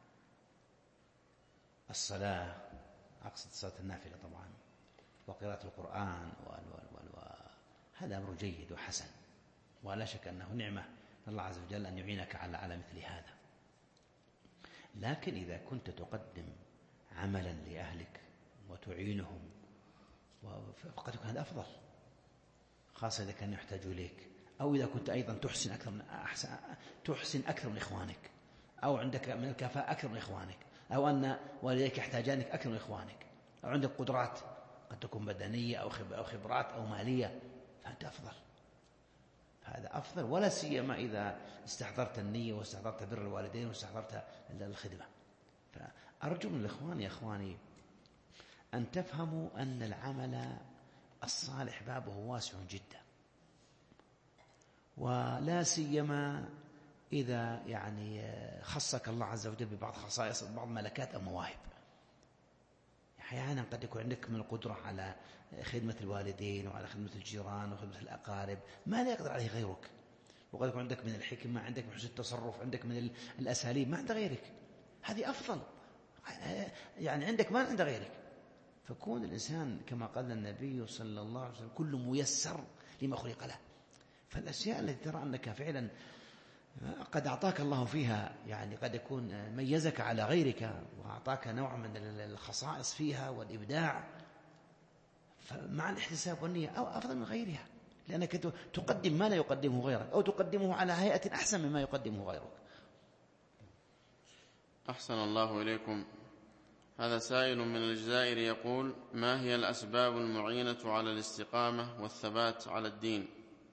الصلاة، أقصد صلاة النافلة طبعا، وقراءة القرآن وال وال وال هذا أمر جيد وحسن، ولا شك أنه نعمة من الله عز وجل أن يعينك على على مثل هذا. لكن إذا كنت تقدم عملا لأهلك وتعينهم فقد يكون هذا أفضل، خاصة إذا كانوا يحتاجوا إليك، أو إذا كنت أيضا تحسن أكثر من أحسن تحسن أكثر من إخوانك، أو عندك من الكفاءة أكثر من إخوانك، أو أن والديك يحتاجانك أكثر من إخوانك، أو عندك قدرات قد تكون بدنية أو خبرات أو مالية، فأنت أفضل. هذا أفضل، ولا سيما إذا استحضرت النية واستحضرت بر الوالدين واستحضرت الخدمة. فأرجو من الإخوان يا إخواني أن تفهموا أن العمل الصالح بابه واسع جدا، ولا سيما إذا يعني خصك الله عز وجل ببعض خصائص، بعض ملكات أو مواهب. أحيانا قد يكون عندك من القدرة على خدمة الوالدين وعلى خدمة الجيران وخدمة الأقارب ما لا يقدر عليه غيرك، وقد يكون عندك من الحكمة، عندك من حسن التصرف، عندك من الأساليب ما عند غيرك، هذه أفضل يعني عندك ما عند غيرك. فكون الإنسان كما قال النبي صلى الله عليه وسلم كل ميسر لما خلق له، فالأشياء التي ترى أنك فعلا قد أعطاك الله فيها يعني قد يكون ميزك على غيرك وأعطاك نوع من الخصائص فيها والإبداع، فمع الاحتساب والنية أو أفضل من غيرها، لأنك تقدم ما لا يقدمه غيرك أو تقدمه على هيئة أحسن مما يقدمه غيرك. أحسن الله إليكم. هذا سائل من الجزائر يقول: ما هي الأسباب المعينة على الاستقامة والثبات على الدين؟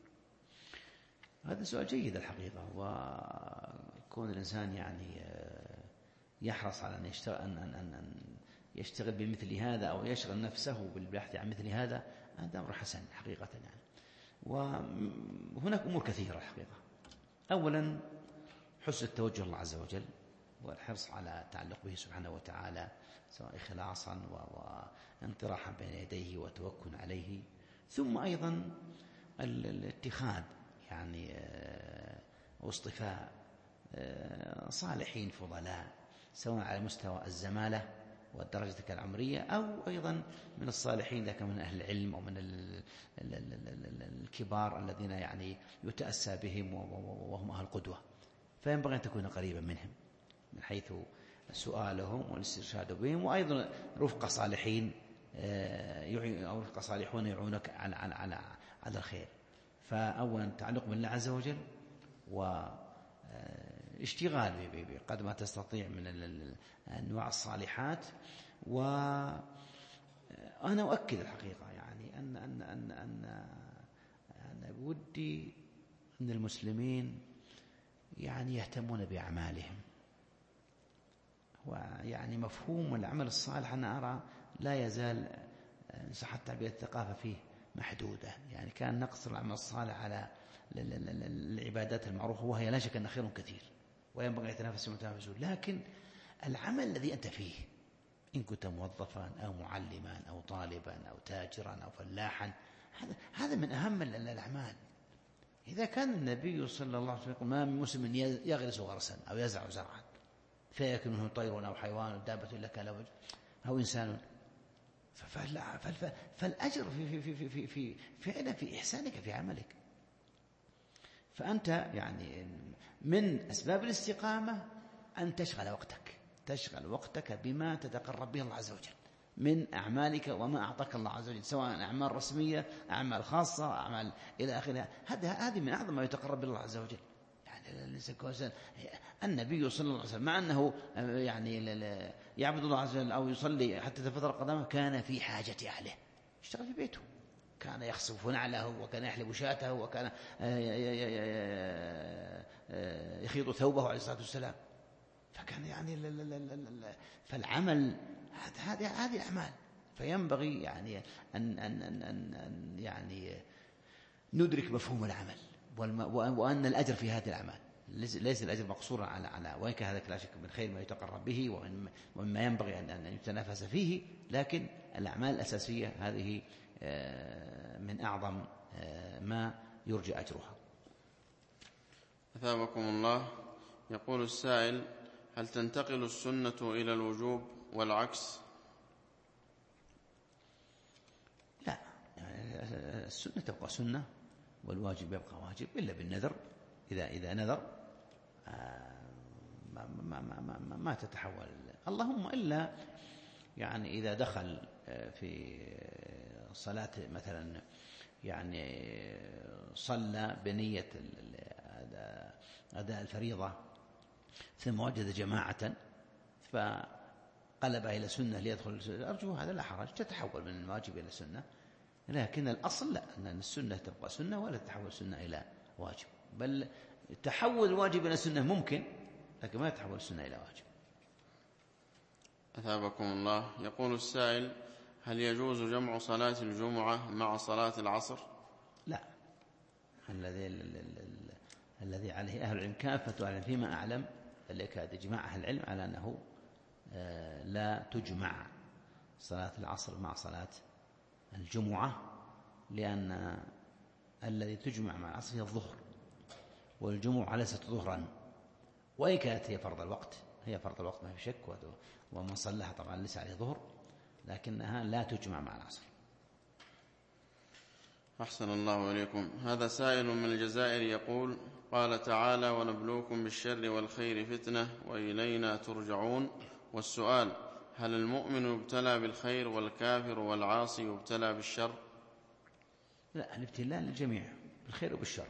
هذا سؤال جيد الحقيقة، وكون الإنسان يعني يحرص على أن يشتغل, أن أن أن يشتغل بمثل هذا أو يشغل نفسه بالبحث عن مثل هذا، هذا أمر حسن حقيقة يعني. وهناك أمور كثيرة الحقيقة. أولا حسن التوجه الله عز وجل والحرص على التعلق به سبحانه وتعالى، سواء إخلاصا وانطراحا بين يديه وتوكل عليه. ثم أيضا الاتخاذ يعني واصطفاء صالحين فضلاء، سواء على مستوى الزمالة والدرجة العمرية أو أيضا من الصالحين ذاك من أهل العلم أو من الكبار الذين يعني يتأسى بهم وهم أهل قدوة، فينبغي أن تكون قريبا منهم من حيث سؤالهم والاسترشاد بهم، وأيضا رفق صالحين أو رفق صالحون يعونك على على على على الخير. فأولا تعلق بالله عز وجل واشتغال بقدر ما تستطيع من أنواع الصالحات. وأنا أؤكد الحقيقة يعني أن أن أن أن أنا بودي أن المسلمين يعني يهتمون بأعمالهم، ويعني مفهوم العمل الصالح أنا أرى لا يزال صحة تعبير الثقافة فيه محدودة، يعني كان نقصر العمل الصالح على العبادات المعروفة، وهي لا شك أن خير كثير وينبغي يتنافس المتنافسون، لكن العمل الذي أنت فيه إن كنت موظفا أو معلما أو طالبا أو تاجرا أو فلاحا، هذا هذا من أهم الأعمال. إذا كان النبي صلى الله عليه وسلم يقول: ما من مسلم يغرس غرسا أو يزرع زرعا فيأكل منه طير أو حيوان أو دابة إلا كان له أو إنسان، فالأجر في في في في في فعلا في إحسانك في عملك. فأنت يعني من أسباب الاستقامة أن تشغل وقتك تشغل وقتك بما تتقرب به الله عز وجل من أعمالك وما أعطاك الله عز وجل، سواء أعمال رسمية، أعمال خاصة، أعمال إلى آخره. هذه من أعظم ما يتقرب به الله عز وجل. النبي صلى الله عليه وسلم مع أنه يعني يعبد الله عز وجل أو يصلي حتى تفتر قدمه، كان في حاجة أهله، اشتغل في بيته، كان يخصف نعله وكان يحلب شاته وكان يخيط ثوبه عليه الصلاة والسلام. فكان يعني فالعمل هذه هذه الأعمال، فينبغي يعني أن أن أن أن يعني ندرك مفهوم العمل وأن الأجر في هذه الأعمال ليس الأجر مقصورا على على وإن كان هذا لا شك من خير ما يتقرب به ومما ينبغي أن يتنافس فيه، لكن الأعمال الأساسية هذه من أعظم ما يرجى أجرها. أثابكم الله. يقول السائل: هل تنتقل السنة إلى الوجوب والعكس؟ لا، السنة تبقى سنة والواجب يبقى واجب، إلا بالنذر. إذا إذا نذر ما, ما, ما, ما, ما تتحول، اللهم إلا يعني إذا دخل في صلاة مثلا يعني صلى بنية أداء الفريضة ثم وجد جماعة فقلبها إلى سنة ليدخل، أرجو هذا لا حرج، تتحول من الواجب إلى سنة، لكن الأصل لا، أن السنة تبقى سنة ولا تتحول السنة إلى واجب، بل تحول الواجب إلى سنة ممكن، لكن ما تحول السنة إلى واجب. أثابكم الله. يقول السائل: هل يجوز جمع صلاة الجمعة مع صلاة العصر؟ لا. الذي الذي عليه أهل العلم كافة، أهل فيما أعلم الإكاد إجماع أهل العلم على أنه لا تجمع صلاة العصر مع صلاة الجمعة، لأن الذي تجمع مع العصر هي الظهر، والجمعة ليست ظهرا، وإن كانت هي فرض الوقت، هي فرض الوقت ما في شك، ومن صلىها طبعا ليس عليه ظهر، لكنها لا تجمع مع العصر. أحسن الله إليكم. هذا سائل من الجزائر يقول: قال تعالى: ونبلوكم بالشر والخير فتنة وإلينا ترجعون. والسؤال: هل المؤمن يبتلى بالخير والكافر والعاصي يبتلى بالشر؟ لا، الابتلاء للجميع بالخير وبالشر.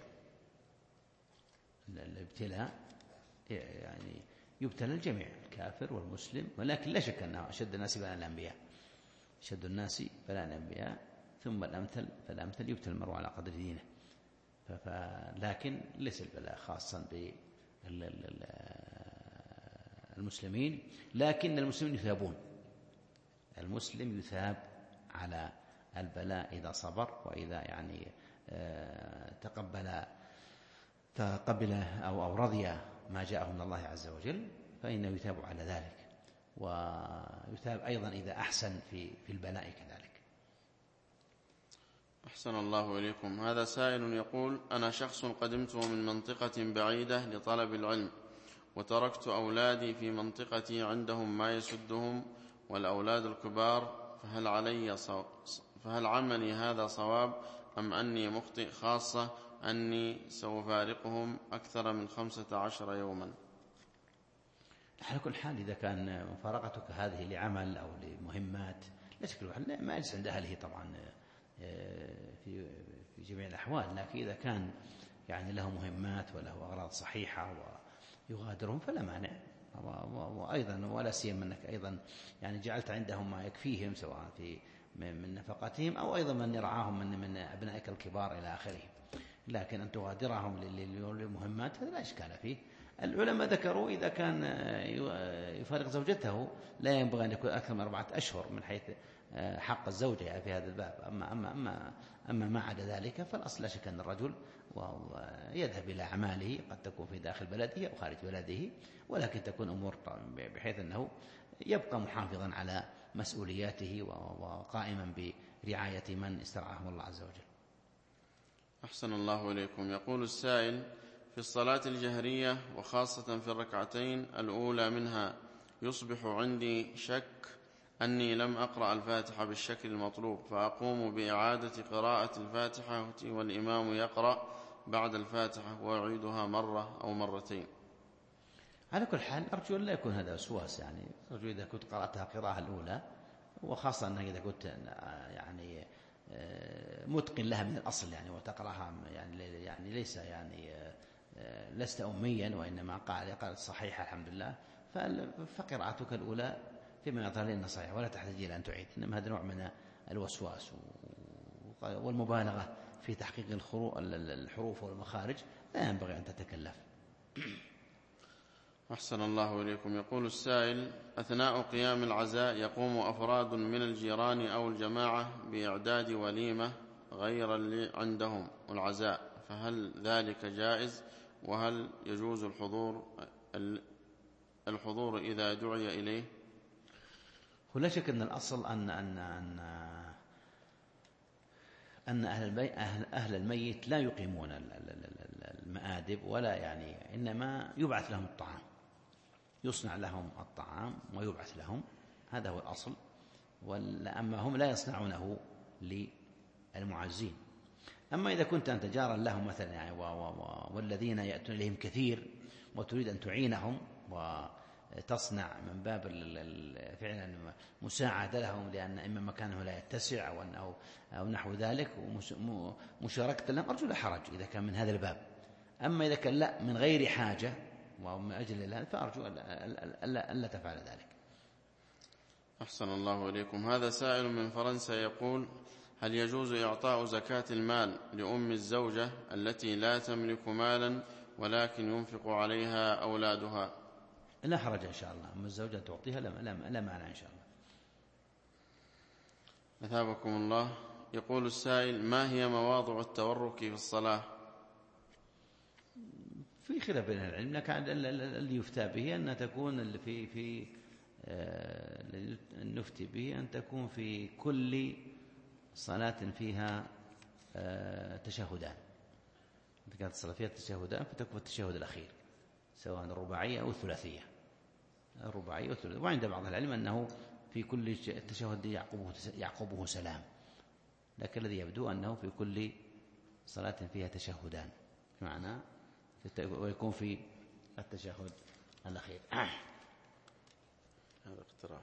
الابتلاء يعني يبتلى الجميع، الكافر والمسلم، ولكن لا شك أنه أشد الناس بلاء الأنبياء، أشد الناس بلاء الأنبياء، ثم الأمثل فالأمثل يبتلى المرء على قدر دينه. لكن ليس البلاء خاصا بالمسلمين، لكن المسلمين يثابون، المسلم يثاب على البلاء إذا صبر، وإذا يعني تقبل تقبل أو أو رضي ما جاءه من الله عز وجل، فإنه يثاب على ذلك، ويثاب أيضا إذا أحسن في في البلاء كذلك. أحسن الله إليكم. هذا سائل يقول: أنا شخص قدمت من منطقة بعيدة لطلب العلم، وتركت أولادي في منطقتي عندهم ما يسدهم والأولاد الكبار، فهل علي صو... فهل عملي هذا صواب أم أني مخطئ، خاصة أني سأفارقهم أكثر من خمسة عشر يوما؟ على كل حال، إذا كان مفارقتك هذه لعمل أو لمهمات لا شك الواحد ما يجلس عند أهله طبعا في في جميع الأحوال، لكن إذا كان يعني له مهمات وله أغراض صحيحة ويغادرهم فلا مانع. وأيضا ولا سيما أنك أيضا يعني جعلت عندهم ما يكفيهم، سواء في من نفقتهم أو أيضا من يرعاهم من من أبنائك الكبار إلى آخره. لكن أن تغادرهم للمهمات هذا لا إشكال فيه. العلماء ذكروا إذا كان يفارق زوجته لا ينبغي أن يكون أكثر من أربعة أشهر من حيث حق الزوجة في هذا الباب. أما أما أما أما ما عدا ذلك فالأصل لا شك أن الرجل يذهب إلى أعماله، قد تكون في داخل بلده أو خارج بلده، ولكن تكون أمور بحيث أنه يبقى محافظا على مسؤولياته وقائما برعاية من استرعاهم الله عز وجل. أحسن الله إليكم. يقول السائل: في الصلاة الجهرية وخاصة في الركعتين الأولى منها يصبح عندي شك أني لم أقرأ الفاتحة بالشكل المطلوب، فأقوم بإعادة قراءة الفاتحة والإمام يقرأ بعد الفاتحة وأعيدها مرة أو مرتين. على كل حال أرجو أن لا يكون هذا وسواس، يعني أرجو إذا كنت قرأتها قراءة الأولى، وخاصة أنك إذا كنت يعني متقن لها من الأصل يعني وتقرأها يعني يعني ليس يعني لست أميا، وإنما قراءة صحيحة الحمد لله، فقراءتك الأولى فيما يظهر لنا صحيح ولا تحتاج إلى أن تعيد. إنما هذا نوع من الوسواس والمبالغة في تحقيق الحروف والمخارج لا ينبغي أن تتكلف. أحسن الله إليكم. يقول السائل: أثناء قيام العزاء يقوم أفراد من الجيران أو الجماعة بإعداد وليمة غير اللي عندهم العزاء، فهل ذلك جائز؟ وهل يجوز الحضور الحضور إذا دعي إليه؟ ولا شك أن الأصل أن أن أن أن أهل أهل الميت لا يقيمون المآدب ولا يعني، إنما يبعث لهم الطعام، يصنع لهم الطعام ويبعث لهم، هذا هو الأصل. أما هم لا يصنعونه للمعزين. أما إذا كنت أنت جارا لهم مثلا يعني والذين يأتون إليهم كثير وتريد أن تعينهم وتصنع من باب فعلا مساعدة لهم، لأن إما مكانه لا يتسع أو, أو, أو نحو ذلك، ومشاركة لهم، أرجو لا حرج إذا كان من هذا الباب. أما إذا كان لا من غير حاجة ومن أجل الله فأرجو ألا تفعل ذلك. أحسن الله إليكم. هذا سائل من فرنسا يقول: هل يجوز إعطاء زكاة المال لأم الزوجة التي لا تملك مالا ولكن ينفق عليها أولادها؟ لا حرج إن شاء الله، أم الزوجة تعطيها لا, لا, لا مانع إن شاء الله. أثابكم الله. يقول السائل: ما هي مواضع التورك في الصلاة؟ في خلاف بين العلم، لكن اللي يفتى به أن تكون اللي في في نفتي به أن تكون في كل صلاة فيها تشهدان. إذا كانت الصلاة فيها تشهدان فتكون التشهد الأخير، سواء الرباعية أو الثلاثية، الرباعية والثلاثية. وعند بعض العلم أنه في كل تشهد يعقبه, يعقبه سلام، لكن الذي يبدو أنه في كل صلاة فيها تشهدان، بمعنى ويكون في التشهد الأخير. هذا اقتراح.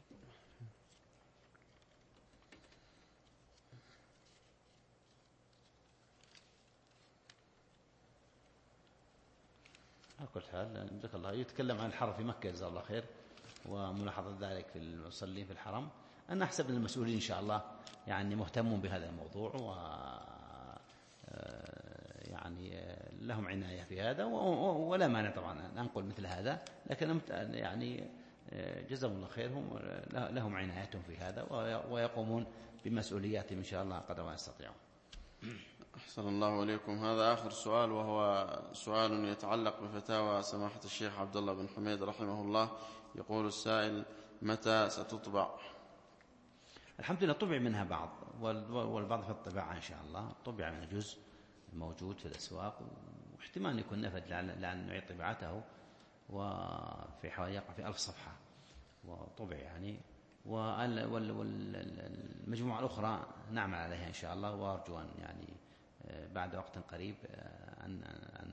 على كل حال جزاك الله. يتكلم عن الحرم في مكة جزاه الله خير، وملاحظة ذلك في المصلين في الحرم. أنا أحسب أن المسؤولين إن شاء الله يعني مهتمون بهذا الموضوع، و يعني لهم عناية في هذا، ولا مانع طبعا أن أنقل مثل هذا، لكن يعني جزاهم الله خير، هم لهم عنايتهم في هذا ويقومون بمسؤولياتهم إن شاء الله قدر ما يستطيعون. أحسن الله إليكم. هذا آخر سؤال، وهو سؤال يتعلق بفتاوى سماحة الشيخ عبد الله بن حميد رحمه الله. يقول السائل: متى ستطبع؟ الحمد لله طبع منها بعض، والبعض في الطباعة إن شاء الله. طبع من جزء موجود في الأسواق، واحتمال يكون نفد لأن نعيد طباعته، وفي حوالي يقع في ألف صفحة وطبع يعني. والمجموعة الأخرى نعمل عليها إن شاء الله، وأرجو أن يعني بعد وقت قريب أن أن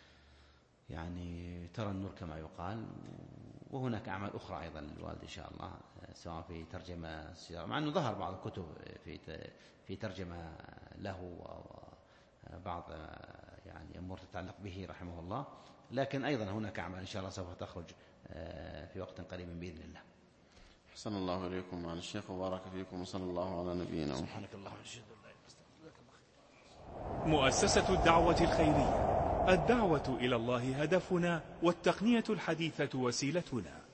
يعني ترى النور كما يقال. وهناك أعمال أخرى أيضا للوالد إن شاء الله، سواء في ترجمة السيارة، مع أنه ظهر بعض الكتب في في ترجمة له وبعض يعني أمور تتعلق به رحمه الله، لكن أيضا هناك أعمال إن شاء الله سوف تخرج في وقت قريب بإذن الله. أحسن الله إليكم مع الشيخ وبارك فيكم، وصلى الله على نبينا. سبحانك اللهم وبحمدك. مؤسسة الدعوة الخيرية، الدعوة إلى الله هدفنا، والتقنية الحديثة وسيلتنا.